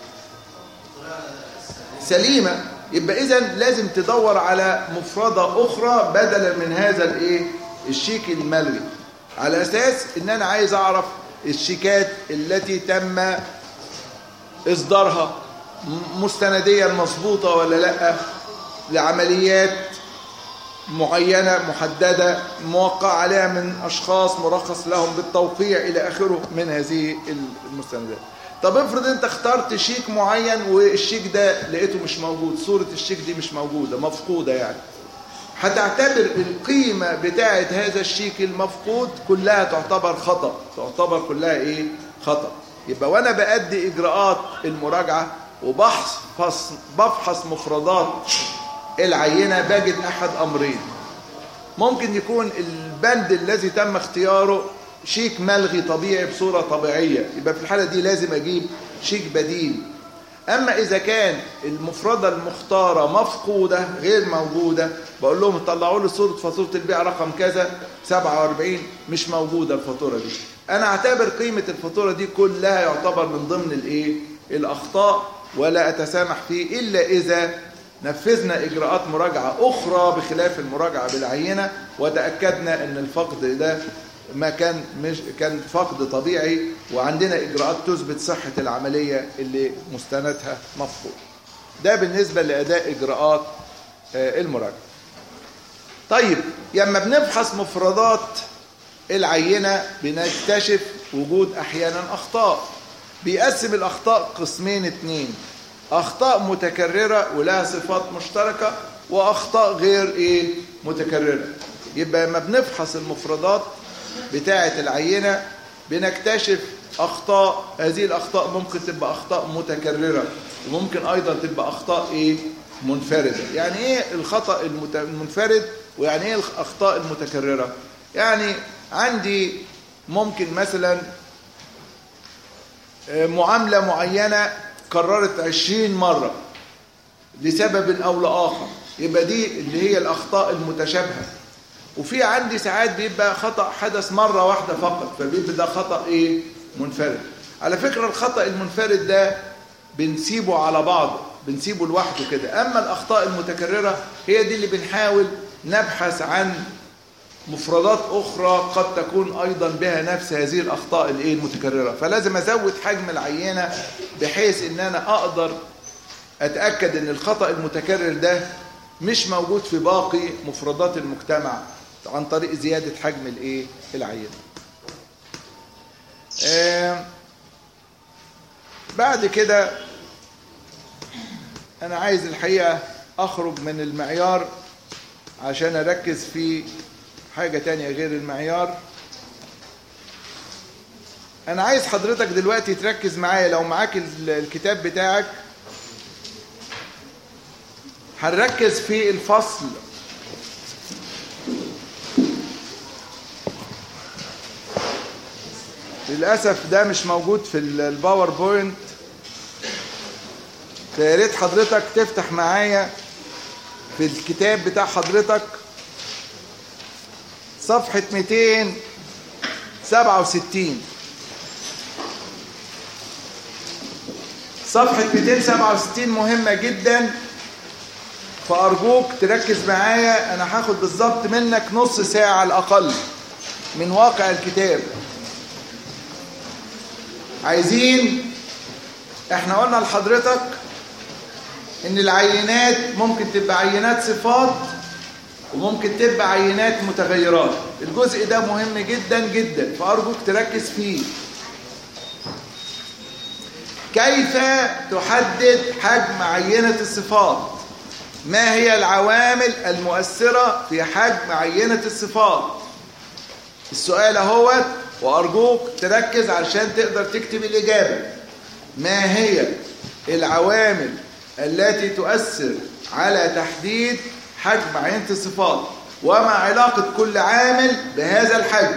سليمة. يبقى إذن لازم تدور على مفردة أخرى بدلا من هذا الإيه؟ الشيك الملغي، على أساس إن أنا عايز أعرف الشيكات التي تم إصدارها مستنديا مظبوطة ولا لأ، لعمليات معينة محددة موقع عليها من أشخاص مرخص لهم بالتوقيع إلى آخره من هذه المستندات. طب افرض انت اخترت شيك معين والشيك ده لقيته مش موجود، صورة الشيك دي مش موجودة، مفقودة، يعني هتعتبر القيمة بتاعة هذا الشيك المفقود كلها تعتبر خطأ، تعتبر كلها ايه؟ خطأ. يبقى وانا بأدي اجراءات المراجعة وبفحص مفردات العينة بجد احد امرين. ممكن يكون البند الذي تم اختياره شيك ملغي طبيعي بصورة طبيعية، يبقى في الحالة دي لازم أجيب شيك بديل. أما إذا كان المفردة المختارة مفقودة غير موجودة، بقول لهم طلعوا لي صورة فاتورة البيع رقم كذا 47 مش موجودة الفاتورة دي، أنا أعتبر قيمة الفاتورة دي كلها يعتبر من ضمن الإيه؟ الأخطاء، ولا أتسامح فيه إلا إذا نفذنا إجراءات مراجعة أخرى بخلاف المراجعة بالعينة وتأكدنا أن الفقد ده ما كان فقد طبيعي، وعندنا إجراءات تثبت صحة العملية اللي مستندها مفقود. ده بالنسبة لأداء إجراءات المراجعة. طيب، لما بنفحص مفردات العينة بنكتشف وجود أحيانا أخطاء. بيقسم الأخطاء قسمين اتنين: أخطاء متكررة ولها صفات مشتركة، وأخطاء غير متكررة. يبقى لما بنفحص المفردات بتاعة العينة بنكتشف أخطاء. هذه الأخطاء ممكن تبقى أخطاء متكررة، وممكن أيضا تبقى أخطاء منفردة. يعني إيه الخطأ المنفرد ويعني إيه الأخطاء المتكررة؟ يعني عندي ممكن مثلا معاملة معينة كررت 20 مرة لسبب أو لآخر، يبقى دي اللي هي الأخطاء المتشابهة. وفي عندي ساعات بيبقى خطأ حدث مرة واحدة فقط، فبيبقى ده خطأ منفرد. على فكرة الخطأ المنفرد ده بنسيبه على بعضه، بنسيبه لوحده كده. أما الأخطاء المتكررة هي دي اللي بنحاول نبحث عن مفردات أخرى قد تكون أيضا بها نفس هذه الأخطاء المتكررة. فلازم أزود حجم العينة بحيث إن أنا أقدر أتأكد إن الخطأ المتكرر ده مش موجود في باقي مفردات المجتمع عن طريق زيادة حجم العينة. بعد كده أنا عايز الحقيقة أخرج من المعيار عشان أركز في حاجة تانية غير المعيار. أنا عايز حضرتك دلوقتي تركز معايا. لو معاك الكتاب بتاعك هنركز في الفصل للأسف ده مش موجود في الباوربوينت، فيا ريت حضرتك تفتح معايا في الكتاب بتاع حضرتك صفحة 267. صفحة 267 مهمة جدا، فأرجوك تركز معايا. أنا هاخد بالظبط منك نص ساعة على الأقل من واقع الكتاب. عايزين، احنا قلنا لحضرتك ان العينات ممكن تبقى عينات صفات وممكن تبقى عينات متغيرات. الجزء ده مهم جدا جدا، فأرجوك تركز فيه. كيف تحدد حجم عينة الصفات؟ ما هي العوامل المؤثرة في حجم عينة الصفات؟ السؤال اهوت، وأرجوك تركز علشان تقدر تكتب الإجابة. ما هي العوامل التي تؤثر على تحديد حجم عينة الصفات؟ وما علاقة كل عامل بهذا الحجم؟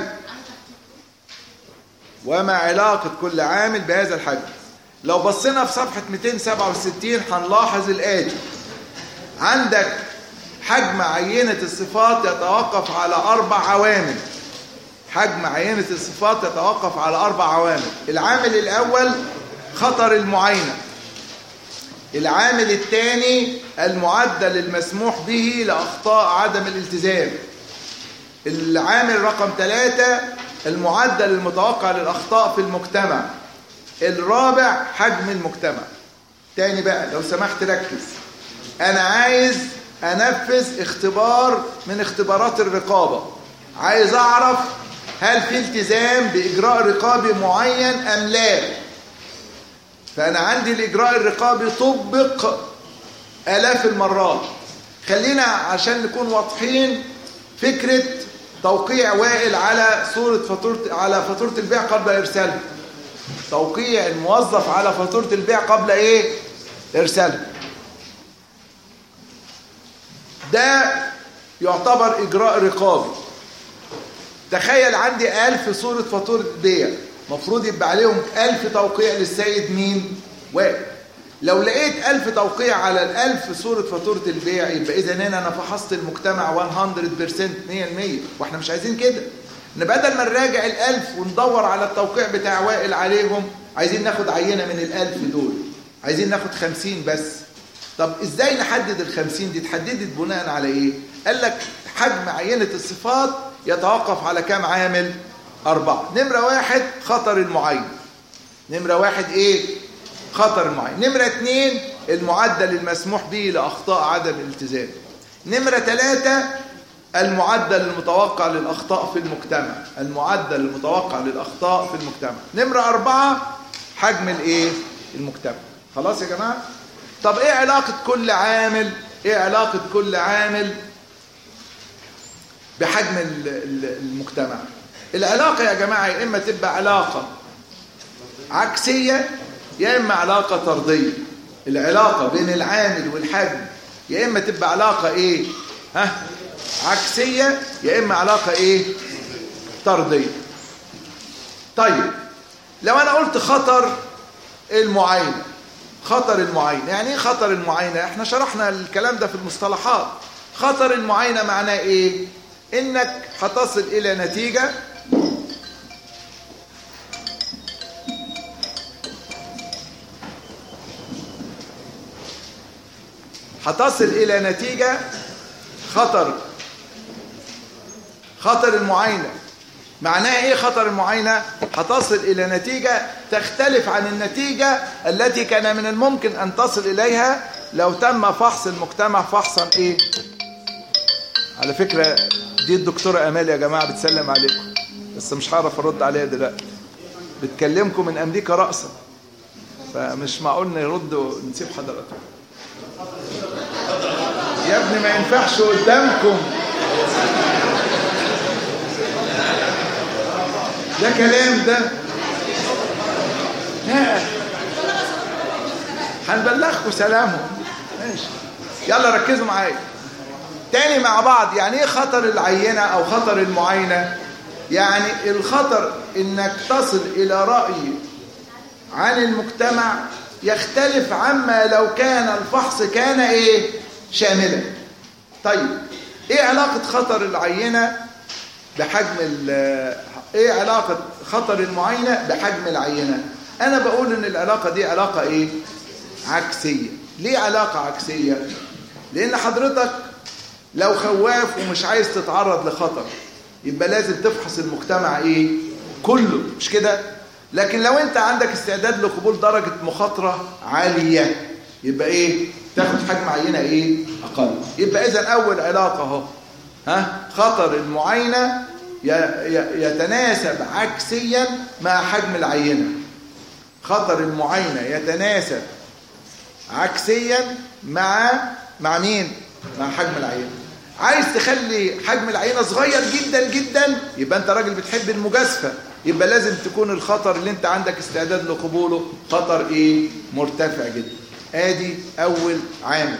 وما علاقة كل عامل بهذا الحجم؟ لو بصينا في صفحة 267 هنلاحظ الآتي. عندك حجم عينة الصفات يتوقف على 4 عوامل. حجم عينة الصفات يتوقف على 4 عوامل. العامل الأول خطر المعاينة. العامل الثاني المعدل المسموح به لأخطاء عدم الالتزام. العامل رقم 3 المعدل المتوقع للأخطاء في المجتمع. الرابع حجم المجتمع. تاني بقى لو سمحت ركز، أنا عايز أنفذ اختبار من اختبارات الرقابة، عايز أعرف هل في التزام بإجراء رقابي معين أم لا. فأنا عندي الإجراء الرقابي طبق آلاف المرات. خلينا عشان نكون واضحين، فكرة توقيع وائل على على فاتورة البيع قبل إرسالها. توقيع الموظف على فاتورة البيع قبل إيه؟ إرسالها. ده يعتبر إجراء رقابي. تخيل عندي 1000 صورة فاتورة بيع، مفروض يبقى عليهم 1000 توقيع للسيد مين؟ وائل. لو لقيت 1000 توقيع على 1000 صورة فاتورة البيع، يبقى إذا هنا أنا فحصت المجتمع 100% 100%. وإحنا مش عايزين كده. إن بدل ما نراجع 1000 وندور على التوقيع بتاع وائل عليهم، عايزين ناخد عينة من 1000 دول، عايزين ناخد 50 بس. طب إزاي نحدد ال50 دي؟ اتحددت بناء على إيه؟ قال لك حجم عينة الصفات يتوقف على كام عامل؟ 4. نمرة 1 خطر المعاينة. نمرة 1 إيه؟ خطر المعاينة. نمرة 2 المعدل المسموح به لأخطاء عدم الالتزام. نمرة 3 المعدل المتوقع للأخطاء في المجتمع. المعدل المتوقع للأخطاء في المجتمع. نمرة 4 حجم الإيه؟ المجتمع. خلاص يا جماعة؟ طب إيه علاقة كل عامل؟ إيه علاقة كل عامل بحجم المجتمع؟ العلاقة يا جماعة يا إما تبقى علاقة عكسية يا إما علاقة طردية. العلاقة بين العامل والحجم يا إما تبقى علاقة إيه؟ عكسية يا إما علاقة إيه؟ طردية. طيب لو أنا قلت خطر المعاينة. خطر المعاينة يعني إيه خطر المعاينة؟ إحنا شرحنا الكلام ده في المصطلحات. خطر المعاينة معناه إيه؟ إنك هتصل إلى نتيجة خطر المعاينة. معناه ايه خطر المعاينة؟ هتصل الى نتيجة تختلف عن النتيجة التي كان من الممكن ان تصل اليها لو تم فحص المجتمع فحصا ايه؟ على فكرة دي الدكتورة امال يا جماعة بتسلم عليكم، بس مش هعرف ارد عليها دلوقتي. بتكلمكم من امريكا رأسا، فمش معقول نرد ونسيب حضراتكم. يا ابني ما ينفعش قدامكم، ده كلام ده. لا هنبلغكم سلامهم. ماشي يلا ركزوا معايا تاني مع بعض. يعني ايه خطر العينة او خطر المعاينة؟ يعني الخطر انك تصل الى رأي عن المجتمع يختلف عما لو كان الفحص كان ايه؟ شاملا. طيب ايه علاقة خطر العينة بحجم ايه علاقة خطر المعاينة بحجم العينة؟ انا بقول ان العلاقة دي علاقة ايه؟ عكسية. ليه علاقة عكسية؟ لان حضرتك لو خواف ومش عايز تتعرض لخطر يبقى لازم تفحص المجتمع ايه؟ كله، مش كده؟ لكن لو انت عندك استعداد لقبول درجة مخاطرة عالية يبقى ايه؟ تاخد حجم عينة ايه اقل. يبقى اذا اول علاقة اهو، خطر المعاينة يتناسب عكسيا مع حجم العينة. خطر المعاينة يتناسب عكسيا مع مين؟ مع حجم العينة. عايز تخلي حجم العينة صغير جدا جدا، يبقى انت راجل بتحب المجازفة، يبقى لازم تكون الخطر اللي انت عندك استعداد لقبوله خطر ايه؟ مرتفع جدا. ادي اول عامل.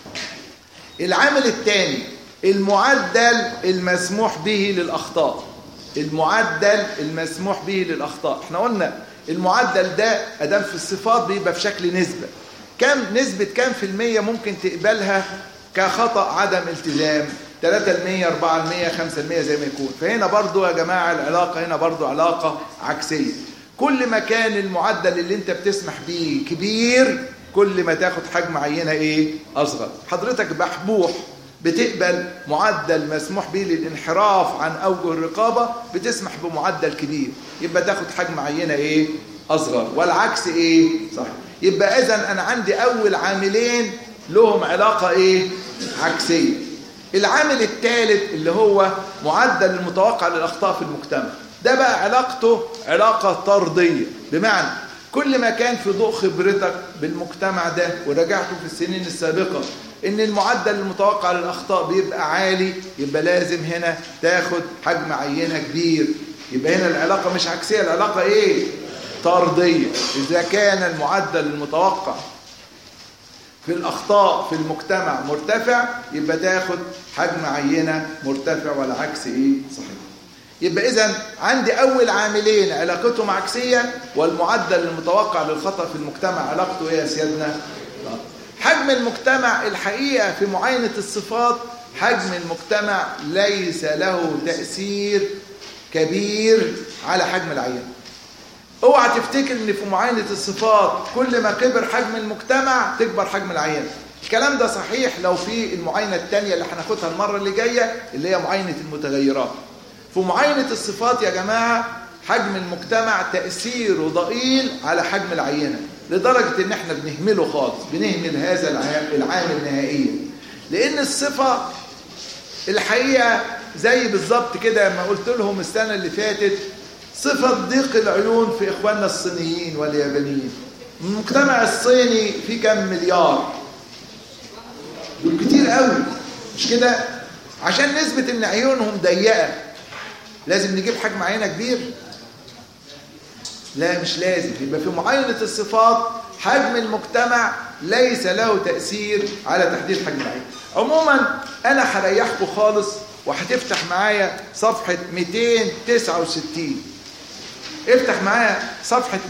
العامل الثاني المعدل المسموح به للأخطاء. المعدل المسموح به للأخطاء، احنا قلنا المعدل ده ادام في الصفات بيبقى في شكل نسبة. نسبة كام في المية ممكن تقبلها كخطأ عدم التزام؟ 3%، 4%، 5% زي ما يكون. فهنا برضو يا جماعة العلاقة هنا برضو علاقة عكسية. كل ما كان المعدل اللي انت بتسمح بيه كبير، كل ما تاخد حجم عينة ايه؟ اصغر. حضرتك بحبوح بتقبل معدل مسموح به للانحراف عن اوجه الرقابة، بتسمح بمعدل كبير، يبقى تاخد حجم عينة ايه؟ اصغر. والعكس ايه؟ صح. يبقى اذا انا عندي اول عاملين لهم علاقة ايه؟ عكسية. العامل الثالث اللي هو معدل المتوقع للاخطاء في المجتمع، ده بقى علاقته علاقة طردية. بمعنى كل ما كان في ضوء خبرتك بالمجتمع ده وراجعته في السنين السابقة ان المعدل المتوقع للاخطاء بيبقى عالي، يبقى لازم هنا تاخد حجم عينة كبير. يبقى هنا العلاقة مش عكسية، العلاقة ايه؟ طردية. اذا كان المعدل المتوقع في الأخطاء في المجتمع مرتفع، يبقى تاخد حجم عينة مرتفع، والعكس إيه؟ صحيح. يبقى إذن عندي أول عاملين علاقتهم عكسية، والمعدل المتوقع للخطأ في المجتمع علاقته إيه يا سيادنا؟ حجم المجتمع الحقيقة في معاينة الصفات، حجم المجتمع ليس له تأثير كبير على حجم العينة. اوعى تفتكر ان في معاينة الصفات كل ما كبر حجم المجتمع تكبر حجم العينة. الكلام ده صحيح لو في المعاينة الثانية اللي هناخدها المرة اللي جاية، اللي هي معاينة المتغيرات. في معاينة الصفات يا جماعة حجم المجتمع تأثيره ضئيل على حجم العينة، لدرجة ان احنا بنهمله خالص، بنهمل هذا العامل نهائيا. لان الصفة الحقيقة زي بالظبط كده ما قلت لهم السنة اللي فاتت، صفة ضيق العيون في إخواننا الصينيين واليابانيين. المجتمع الصيني فيه كم مليار؟ دول كتير قوي، مش كده؟ عشان نثبت ان عيونهم ضيقة لازم نجيب حجم عينة كبير؟ لا مش لازم. يبقى في معاينة الصفات حجم المجتمع ليس له تأثير على تحديد حجم العين. عموما انا هريحكم خالص، وهتفتح معايا صفحة 269. افتح معايا صفحة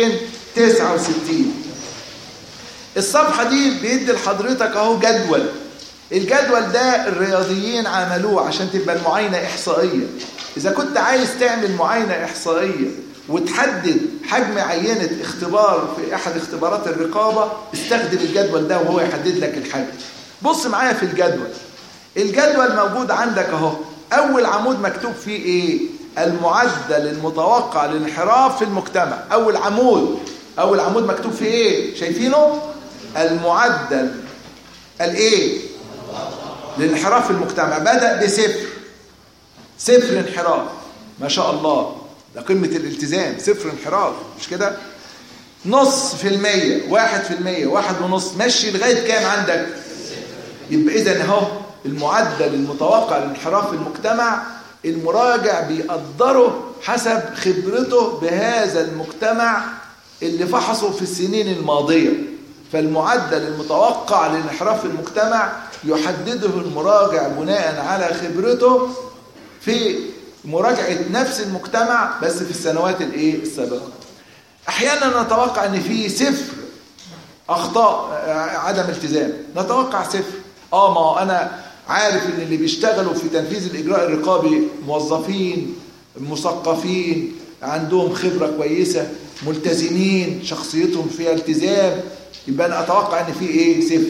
269. الصفحة دي بيدي لحضرتك اهو جدول. الجدول ده الرياضيين عملوه عشان تبقى المعاينة إحصائية. إذا كنت عايز تعمل معاينة إحصائية وتحدد حجم عينة اختبار في أحد اختبارات الرقابة، استخدم الجدول ده وهو يحدد لك الحجم. بص معايا في الجدول. الجدول موجود عندك اهو. أول عمود مكتوب فيه إيه؟ المعدل المتوقع للانحراف في المجتمع. أول عمود مكتوب فيه إيه؟ شايفينه؟ المعدل الإيه؟ للانحراف في المجتمع. بدأ صفر انحراف. ما شاء الله، ده قمة الالتزام. صفر انحراف، مش كده؟ 0.5%، 1%، 1.5، مشي لغاية كام عندك؟ يبقى إذن اهو المعدل المتوقع للانحراف في المجتمع، المراجع بيقدره حسب خبرته بهذا المجتمع اللي فحصه في السنين الماضية. فالمعدل المتوقع للانحراف في المجتمع يحدده المراجع بناء على خبرته في مراجعة نفس المجتمع بس في السنوات السابقة. احيانا نتوقع ان في 0 اخطاء عدم التزام، نتوقع 0. ما هو انا عارف ان اللي بيشتغلوا في تنفيذ الاجراء الرقابي موظفين مثقفين عندهم خبرة كويسة ملتزمين شخصيتهم فيها التزام، يبقى انا اتوقع ان في 0.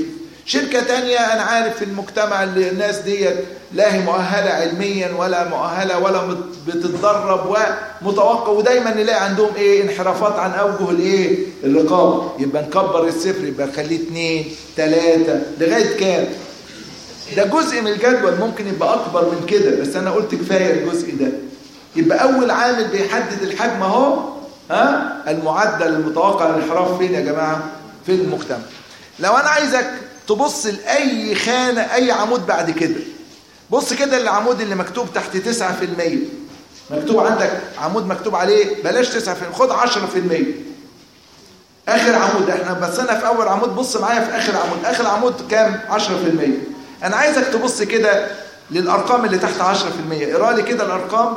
شركة تانية أنا عارف في المجتمع اللي الناس ديت لا هي مؤهلة علميا ولا مؤهلة ولا بتتدرب ومتوقع، ودايما نلاقي عندهم ايه انحرافات عن أوجه الايه الرقابة. يبقى نكبر الصفر، يبقى نخليه 2 3 لغاية كام؟ ده جزء من الجدول، ممكن يبقى أكبر من كده بس أنا قلت كفاية الجزء ده. يبقى أول عامل بيحدد الحجم اهو المعدل المتوقع للانحراف فين يا جماعة؟ في المجتمع. لو أنا عايزك تبص لأي خانة أي عمود بعد كده، بص كده العمود اللي مكتوب تحت 9%، مكتوب عندك عمود مكتوب عليه بلاش 9%، خد 10%. آخر عمود، احنا بصينا في أول عمود، بص معايا في آخر عمود. آخر عمود كام؟ 10%. أنا عايزك تبص كده للأرقام اللي تحت 10%. اقرأ لي كده الأرقام: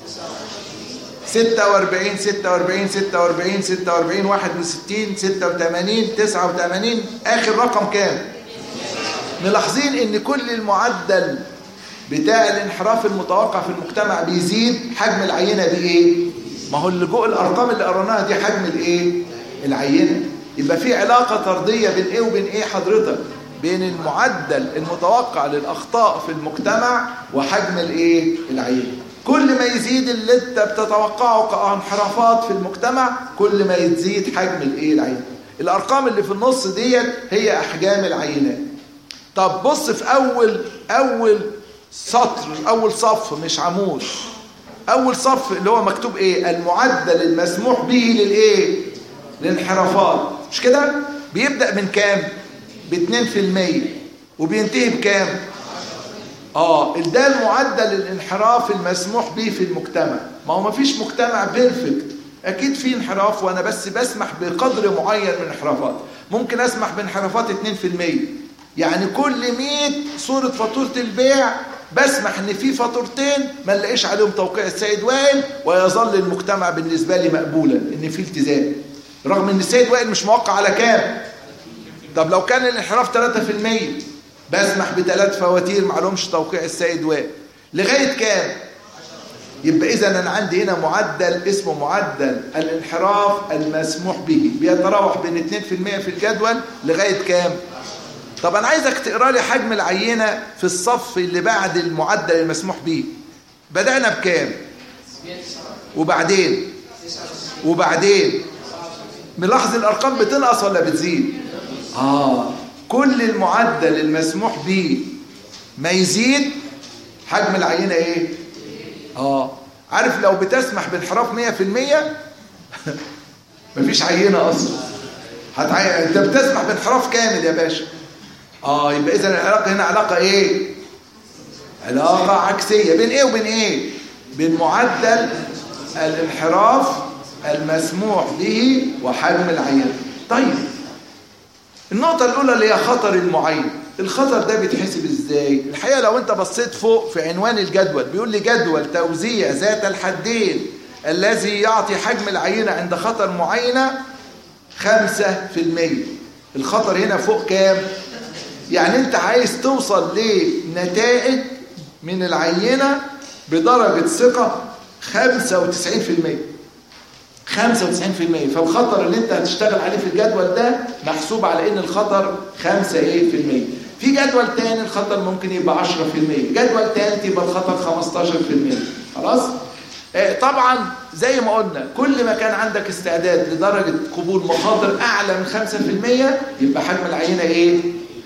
46 46 46 46 61 86 89. آخر رقم كام؟ ملاحظين ان كل المعدل بتاع الانحراف المتوقع في المجتمع بيزيد، حجم العينة بايه؟ ما هو اللي جوه الارقام اللي قرناها دي حجم الايه؟ العينة. يبقى في علاقة طردية بين ايه وبين ايه حضرتك؟ بين المعدل المتوقع للاخطاء في المجتمع وحجم الايه؟ العينة. كل ما يزيد اللي انت بتتوقعه كانحرافات في المجتمع كل ما يزيد حجم الايه؟ العينة. الارقام اللي في النص ديت هي احجام العينات. طب بص في أول سطر، أول صف مش عمود، أول صف اللي هو مكتوب إيه؟ المعدل المسموح به للإيه؟ للانحرافات، مش كده؟ بيبدأ من كام؟ ب2% وبينتهي بكام؟ ده المعدل الانحراف المسموح به في المجتمع. ما هو مفيش مجتمع بيرفكت، أكيد في انحراف، وأنا بس بسمح بقدر معين من الانحرافات. ممكن أسمح بانحرافات 2%، يعني كل 100 صورة فاتورة البيع بسمح ان في فاتورتين ما نلاقيش عليهم توقيع السيد وائل، ويظل المجتمع بالنسبة لي مقبولا ان في التزام، رغم ان السيد وائل مش موقع على كام. طب لو كان الانحراف 3% بسمح ب3 فواتير ما عليهمش توقيع السيد وائل لغاية كام؟ يبقى اذا انا عندي هنا معدل اسمه معدل الانحراف المسموح به، بيتراوح بين 2% في الجدول لغاية كام؟ طب أنا عايزك تقرأ لي حجم العينة في الصف اللي بعد المعدل المسموح به. بدأنا بكام؟ وبعدين ملاحظ الأرقام بتنقص ولا بتزيد؟ كل المعدل المسموح به ما يزيد حجم العينة إيه؟ عارف لو بتسمح بانحراف 100% مفيش عينة أصلا. أنت بتسمح بانحراف كامل يا باشا. يبقى إذن العلاقة هنا علاقة إيه؟ علاقة عكسية بين إيه وبين إيه؟ بين معدل الانحراف المسموح به وحجم العينة. طيب النقطة الأولى اللي هي خطر المعين. الخطر ده بيتحسب إزاي؟ الحقيقة لو أنت بصيت فوق في عنوان الجدول بيقول لي جدول توزيع ذات الحدين الذي يعطي حجم العينة عند خطر معينة 5%. الخطر هنا فوق كام؟ يعني انت عايز توصل لنتائج من العينة بدرجة ثقة 95%. 95%. فالخطر اللي انت هتشتغل عليه في الجدول ده محسوب على ان الخطر 5%. في جدول تاني الخطر ممكن يبقى 10%، جدول تالت يبقى الخطر 15%. خلاص؟ طبعا زي ما قلنا كل ما كان عندك استعداد لدرجة قبول مخاطر اعلى من 5% يبقى حجم العينة ايه؟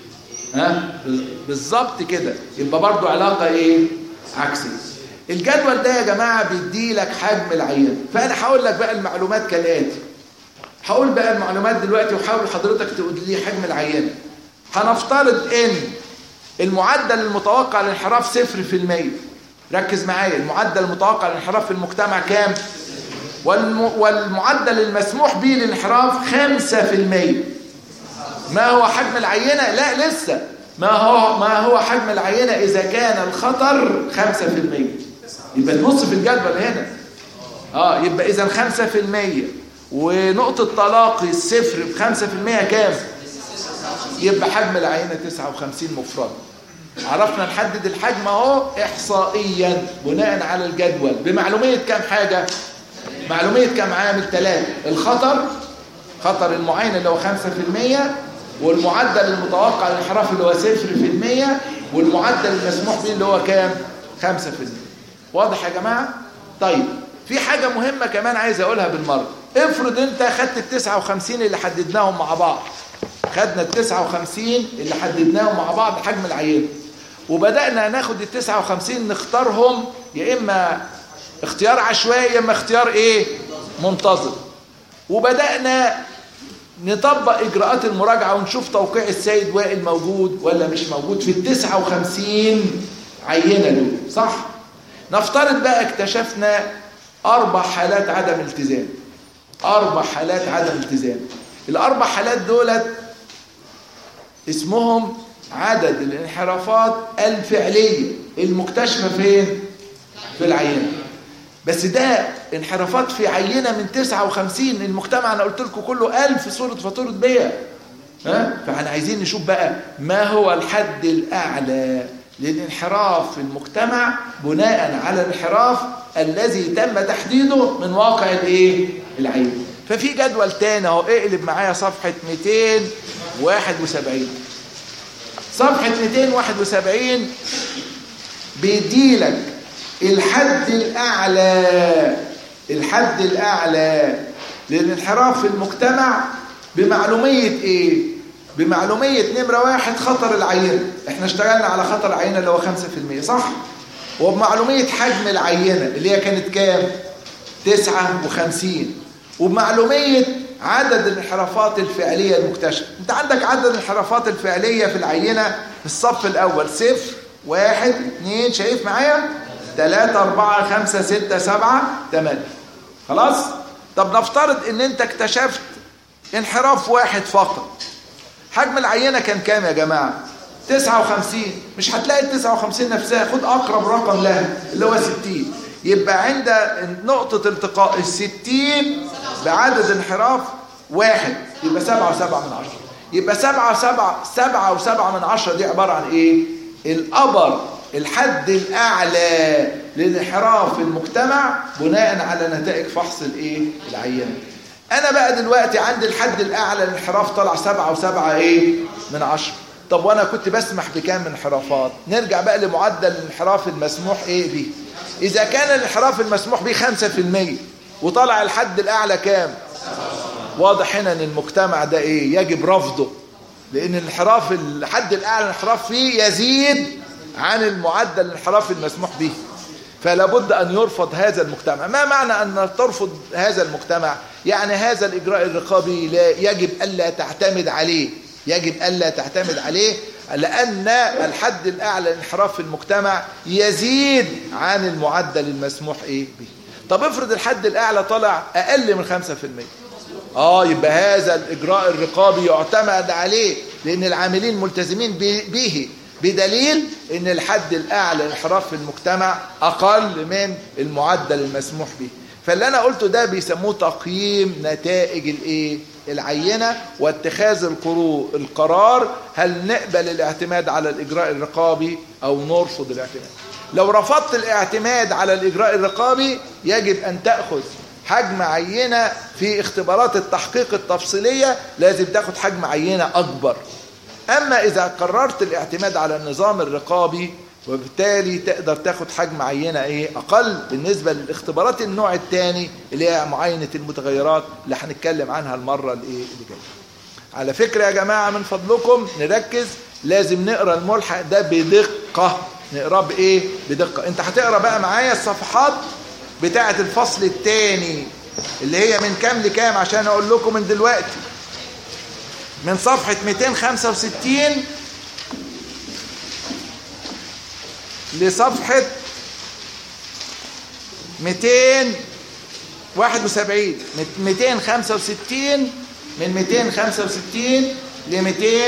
بالظبط كده. يبقى برضو علاقة ايه؟ عكسية. الجدول ده يا جماعة بيدي لك حجم العينة. فأنا هقول لك بقى المعلومات كالآتي. هقول بقى المعلومات دلوقتي وحاول حضرتك تقول لي حجم العينة. هنفترض ان المعدل المتوقع للانحراف 0%. ركز معايا، المعدل المتوقع للانحراف في المجتمع كام؟ والمعدل المسموح به للانحراف 5%. ما هو حجم العينة؟ لا لسه. ما هو حجم العينة إذا كان الخطر 5%؟ يبقى تبص في الجدول هنا. يبقى إذا 5% ونقطة تلاقي الصفر ب5% كام؟ يبقى حجم العينة 59 مفرد. عرفنا نحدد الحجم اهو إحصائيا بناء على الجدول بمعلومية كام حاجة؟ معلومية كام عامل؟ 3. الخطر، خطر المعاينة اللي هو 5%، والمعدل المتوقع للانحراف اللي هو 0%، والمعدل المسموح به اللي هو كام؟ 5%. واضح يا جماعة؟ طيب في حاجة مهمة كمان عايز أقولها بالمرة. افرض أنت خدت 59 اللي حددناهم مع بعض، خدنا 59 اللي حددناهم مع بعض حجم العينة، وبدأنا ناخد 59 نختارهم يا إما اختيار عشوائي يا إما اختيار إيه؟ منتظم. وبدأنا نطبق إجراءات المراجعة ونشوف توقيع السيد وائل موجود ولا مش موجود في 59 عينة دول، صح؟ نفترض بقى اكتشفنا 4 حالات عدم التزام. 4 حالات عدم التزام. ال4 حالات دولت اسمهم عدد الانحرافات الفعلية المكتشفة فين؟ في العينة. بس ده انحرافات في عينة من 59. المجتمع أنا قلت لكم كله 1000 صورة فاتورة بيع. فاحنا عايزين نشوف بقى ما هو الحد الأعلى للانحراف في المجتمع بناء على الانحراف الذي تم تحديده من واقع العينة. ففي جدول تاني اهو، اقلب معايا صفحة 271. صفحة 271 بيديلك الحد الأعلى للانحراف في المجتمع بمعلومية ايه؟ بمعلومية نمرة 1 خطر العينة. احنا اشتغلنا على خطر العينة اللي هو 5%، صح؟ وبمعلومية حجم العينة اللي هي كانت كام؟ 59. وبمعلومية عدد الانحرافات الفعلية المكتشفة. انت عندك عدد الانحرافات الفعلية في العينة في الصف الأول 0 1 2، شايف معايا؟ 3 4 5 6 7 8. خلاص؟ طب نفترض ان انت اكتشفت انحراف واحد فقط. حجم العينة كان كام يا جماعة؟ 59. مش هتلاقي ال 59 نفسها، خد أقرب رقم لها اللي هو 60. يبقى عند نقطة التقاء 60 بعدد انحراف 1 يبقى 7.7. يبقى 7.7 دي عبارة عن ايه؟ الأبر، الحد الأعلى للانحراف في المجتمع بناء على نتائج فحص العينة. أنا بقى دلوقتي عندي الحد الأعلى للانحراف طلع 7.7. طب وأنا كنت بسمح بكام انحرافات؟ نرجع بقى لمعدل الانحراف المسموح به. إذا كان الانحراف المسموح به 5% وطلع الحد الأعلى كام؟ واضح هنا أن المجتمع ده يجب رفضه، لأن الحد الأعلى للانحراف فيه يزيد عن المعدل الانحراف المسموح به. فلا بد أن يرفض هذا المجتمع. ما معنى أن ترفض هذا المجتمع؟ يعني هذا الإجراء الرقابي يجب ألا تعتمد عليه، لأن الحد الأعلى للانحراف في المجتمع يزيد عن المعدل المسموح به. طب افرض الحد الأعلى طلع أقل من 5%. يبقى هذا الإجراء الرقابي يعتمد عليه، لأن العاملين ملتزمين به، بدليل ان الحد الاعلى للانحراف في المجتمع اقل من المعدل المسموح به. فاللي انا قلته ده بيسموه تقييم نتائج العينة واتخاذ القرار هل نقبل الاعتماد على الاجراء الرقابي او نرفض الاعتماد. لو رفضت الاعتماد على الاجراء الرقابي يجب ان تأخذ حجم عينة في اختبارات التحقيق التفصيلية، لازم تاخد حجم عينة اكبر. أما إذا قررت الاعتماد على النظام الرقابي وبالتالي تقدر تاخد حجم عينة أقل بالنسبة للاختبارات النوع الثاني اللي هي معاينة المتغيرات اللي هنتكلم عنها المرة اللي جاية. على فكرة يا جماعة من فضلكم نركز، لازم نقرأ الملحق ده بدقة. نقرأ بدقة. انت هتقرأ بقى معايا الصفحات بتاعة الفصل الثاني اللي هي من كام لكام عشان أقول لكم من دلوقتي. من صفحة 265 لصفحة 271. 265 من 265 ل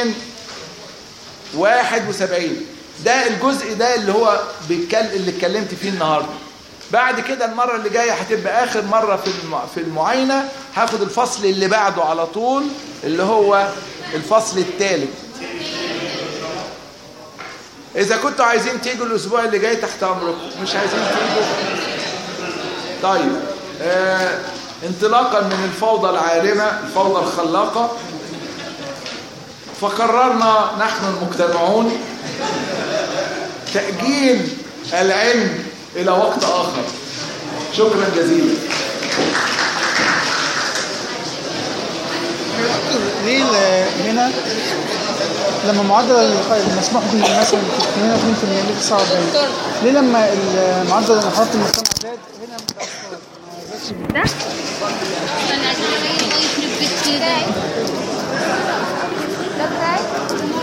271. ده الجزء ده اللي هو اللي اتكلمت فيه النهارده. بعد كده المرة اللي جاية هتبقى آخر مرة في المعاينة، هاخد الفصل اللي بعده على طول اللي هو الفصل الثالث. إذا كنتوا عايزين تيجوا الأسبوع اللي جاي تحت أمركم، مش عايزين تيجوا طيب. انطلاقا من الفوضى العارمة، الفوضى الخلاقة، فقررنا نحن المجتمعون تأجيل العلم إلى وقت آخر. شكرا جزيلا. ليه هنا لما معدل المسموح به مثلا في 82% ليه 49 ليه لما معدل انحراف المجتمع زاد هنا ما زادش؟ ده